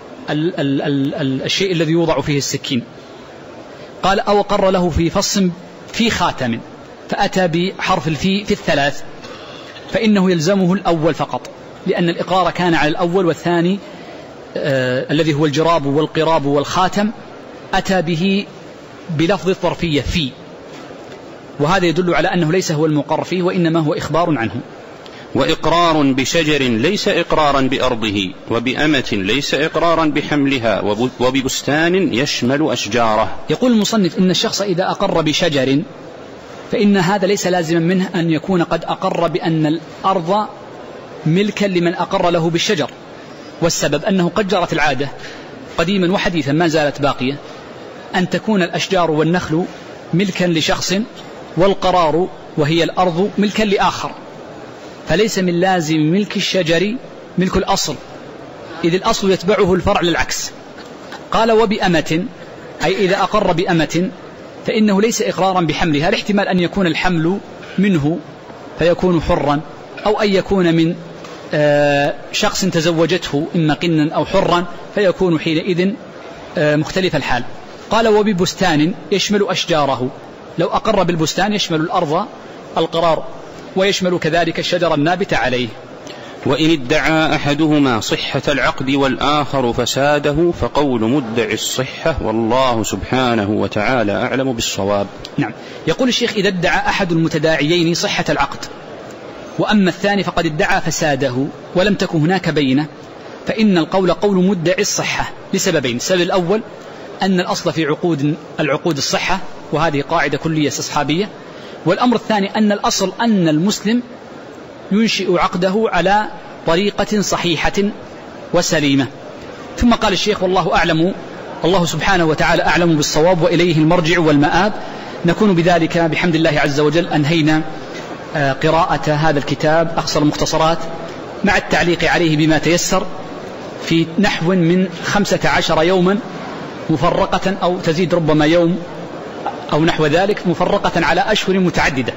الشيء الذي يوضع فيه السكين. قال أو أقر له في فص في خاتم، فأتى بحرف الفي في الثلاث، فإنه يلزمه الأول فقط، لأن الإقرار كان على الأول، والثاني الذي هو الجراب والقراب والخاتم أتى به بلفظ الظرفية في، وهذا يدل على أنه ليس هو المقر فيه، وإنما هو إخبار عنه. وإقرار بشجر ليس إقرارا بأرضه، وبأمة ليس إقرارا بحملها، وببستان يشمل أشجاره. يقول المصنف إن الشخص إذا أقر بشجر فإن هذا ليس لازما منه أن يكون قد أقر بأن الأرض ملكا لمن أقر له بالشجر، والسبب أنه قد جرت العادة قديما وحديثا ما زالت باقية أن تكون الأشجار والنخل ملكا لشخص، والقرار وهي الأرض ملكا لآخر، فليس من لازم ملك الشجر ملك الأصل، إذ الأصل يتبعه الفرع للعكس. قال وبأمة، أي إذا أقر بأمة فإنه ليس إقرارا بحملها، لاحتمال أن يكون الحمل منه فيكون حرا، أو أن يكون من شخص تزوجته إما قنا أو حرا فيكون حينئذ مختلف الحال. قال وببستان يشمل أشجاره، لو أقر بالبستان يشمل الأرض القرار، ويشمل كذلك الشجر النابت عليه. وإن ادعى أحدهما صحة العقد والآخر فساده فقول مدعي الصحة، والله سبحانه وتعالى أعلم بالصواب. نعم، يقول الشيخ إذا ادعى أحد المتداعيين صحة العقد، وأما الثاني فقد ادعى فساده ولم تكن هناك بينة، فإن القول قول مدعي الصحة لسببين. السبب الأول أن الأصل في العقود الصحة، وهذه قاعدة كلية استصحابية. والأمر الثاني أن الأصل أن المسلم ينشئ عقده على طريقة صحيحة وسليمة. ثم قال الشيخ والله أعلم، الله سبحانه وتعالى أعلم بالصواب وإليه المرجع والمآب. نكون بذلك بحمد الله عز وجل أنهينا قراءة هذا الكتاب أقصر المختصرات مع التعليق عليه بما تيسر في نحو من 15 يوما مفرقة، أو تزيد ربما يوم أو نحو ذلك، مفرقة على أشهر متعددة،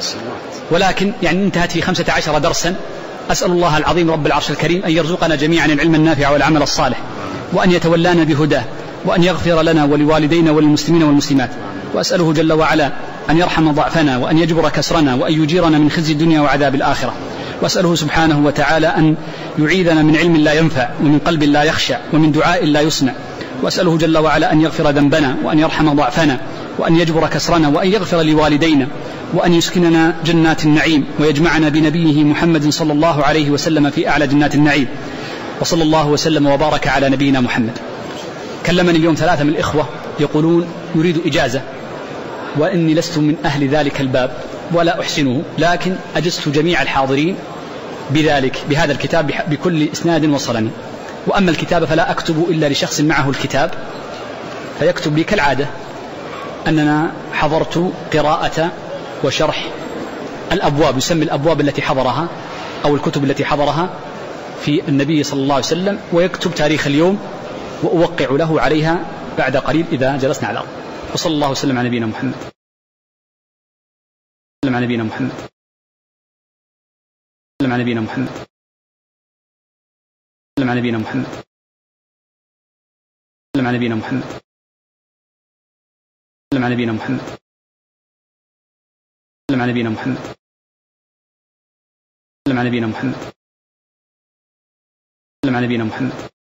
ولكن يعني انتهت في 15 درسا. أسأل الله العظيم رب العرش الكريم أن يرزقنا جميعا العلم النافع والعمل الصالح، وأن يتولانا بهداه، وأن يغفر لنا ولوالدينا وللمسلمين والمسلمات. وأسأله جل وعلا أن يرحم ضعفنا، وأن يجبر كسرنا، وأن يجيرنا من خزي الدنيا وعذاب الآخرة. وأسأله سبحانه وتعالى أن يعيذنا من علم لا ينفع، ومن قلب لا يخشع، ومن دعاء لا يسمع. وأسأله جل وعلا أن يغفر ذنبنا، وأن يرحم ضعفنا، وأن يجبر كسرنا، وأن يغفر لوالدينا، وأن يسكننا جنات النعيم، ويجمعنا بنبيه محمد صلى الله عليه وسلم في أعلى جنات النعيم. وصلى الله وسلم وبارك على نبينا محمد. كلمني اليوم 3 من الإخوة يقولون يريد إجازة، وإني لست من أهل ذلك الباب ولا أحسنه، لكن أجزت جميع الحاضرين بذلك بهذا الكتاب بكل إسناد وصلني. وأما الكتاب فلا أكتب إلا لشخص معه الكتاب فيكتب لي كالعادة أننا حضرت قراءة وشرح الأبواب، يسمي الأبواب التي حضرها أو الكتب التي حضرها في النبي صلى الله عليه وسلم، ويكتب تاريخ اليوم وأوقع له عليها بعد قليل إذا جلسنا على الأرض. وصلى الله وسلم على نبينا محمد. سلم على نبينا محمد. سلم على نبينا محمد. سلم على نبينا محمد. سلم على نبينا محمد. سلم على نبينا محمد. سلم على نبينا محمد. سلم على نبينا محمد. سلم على نبينا محمد.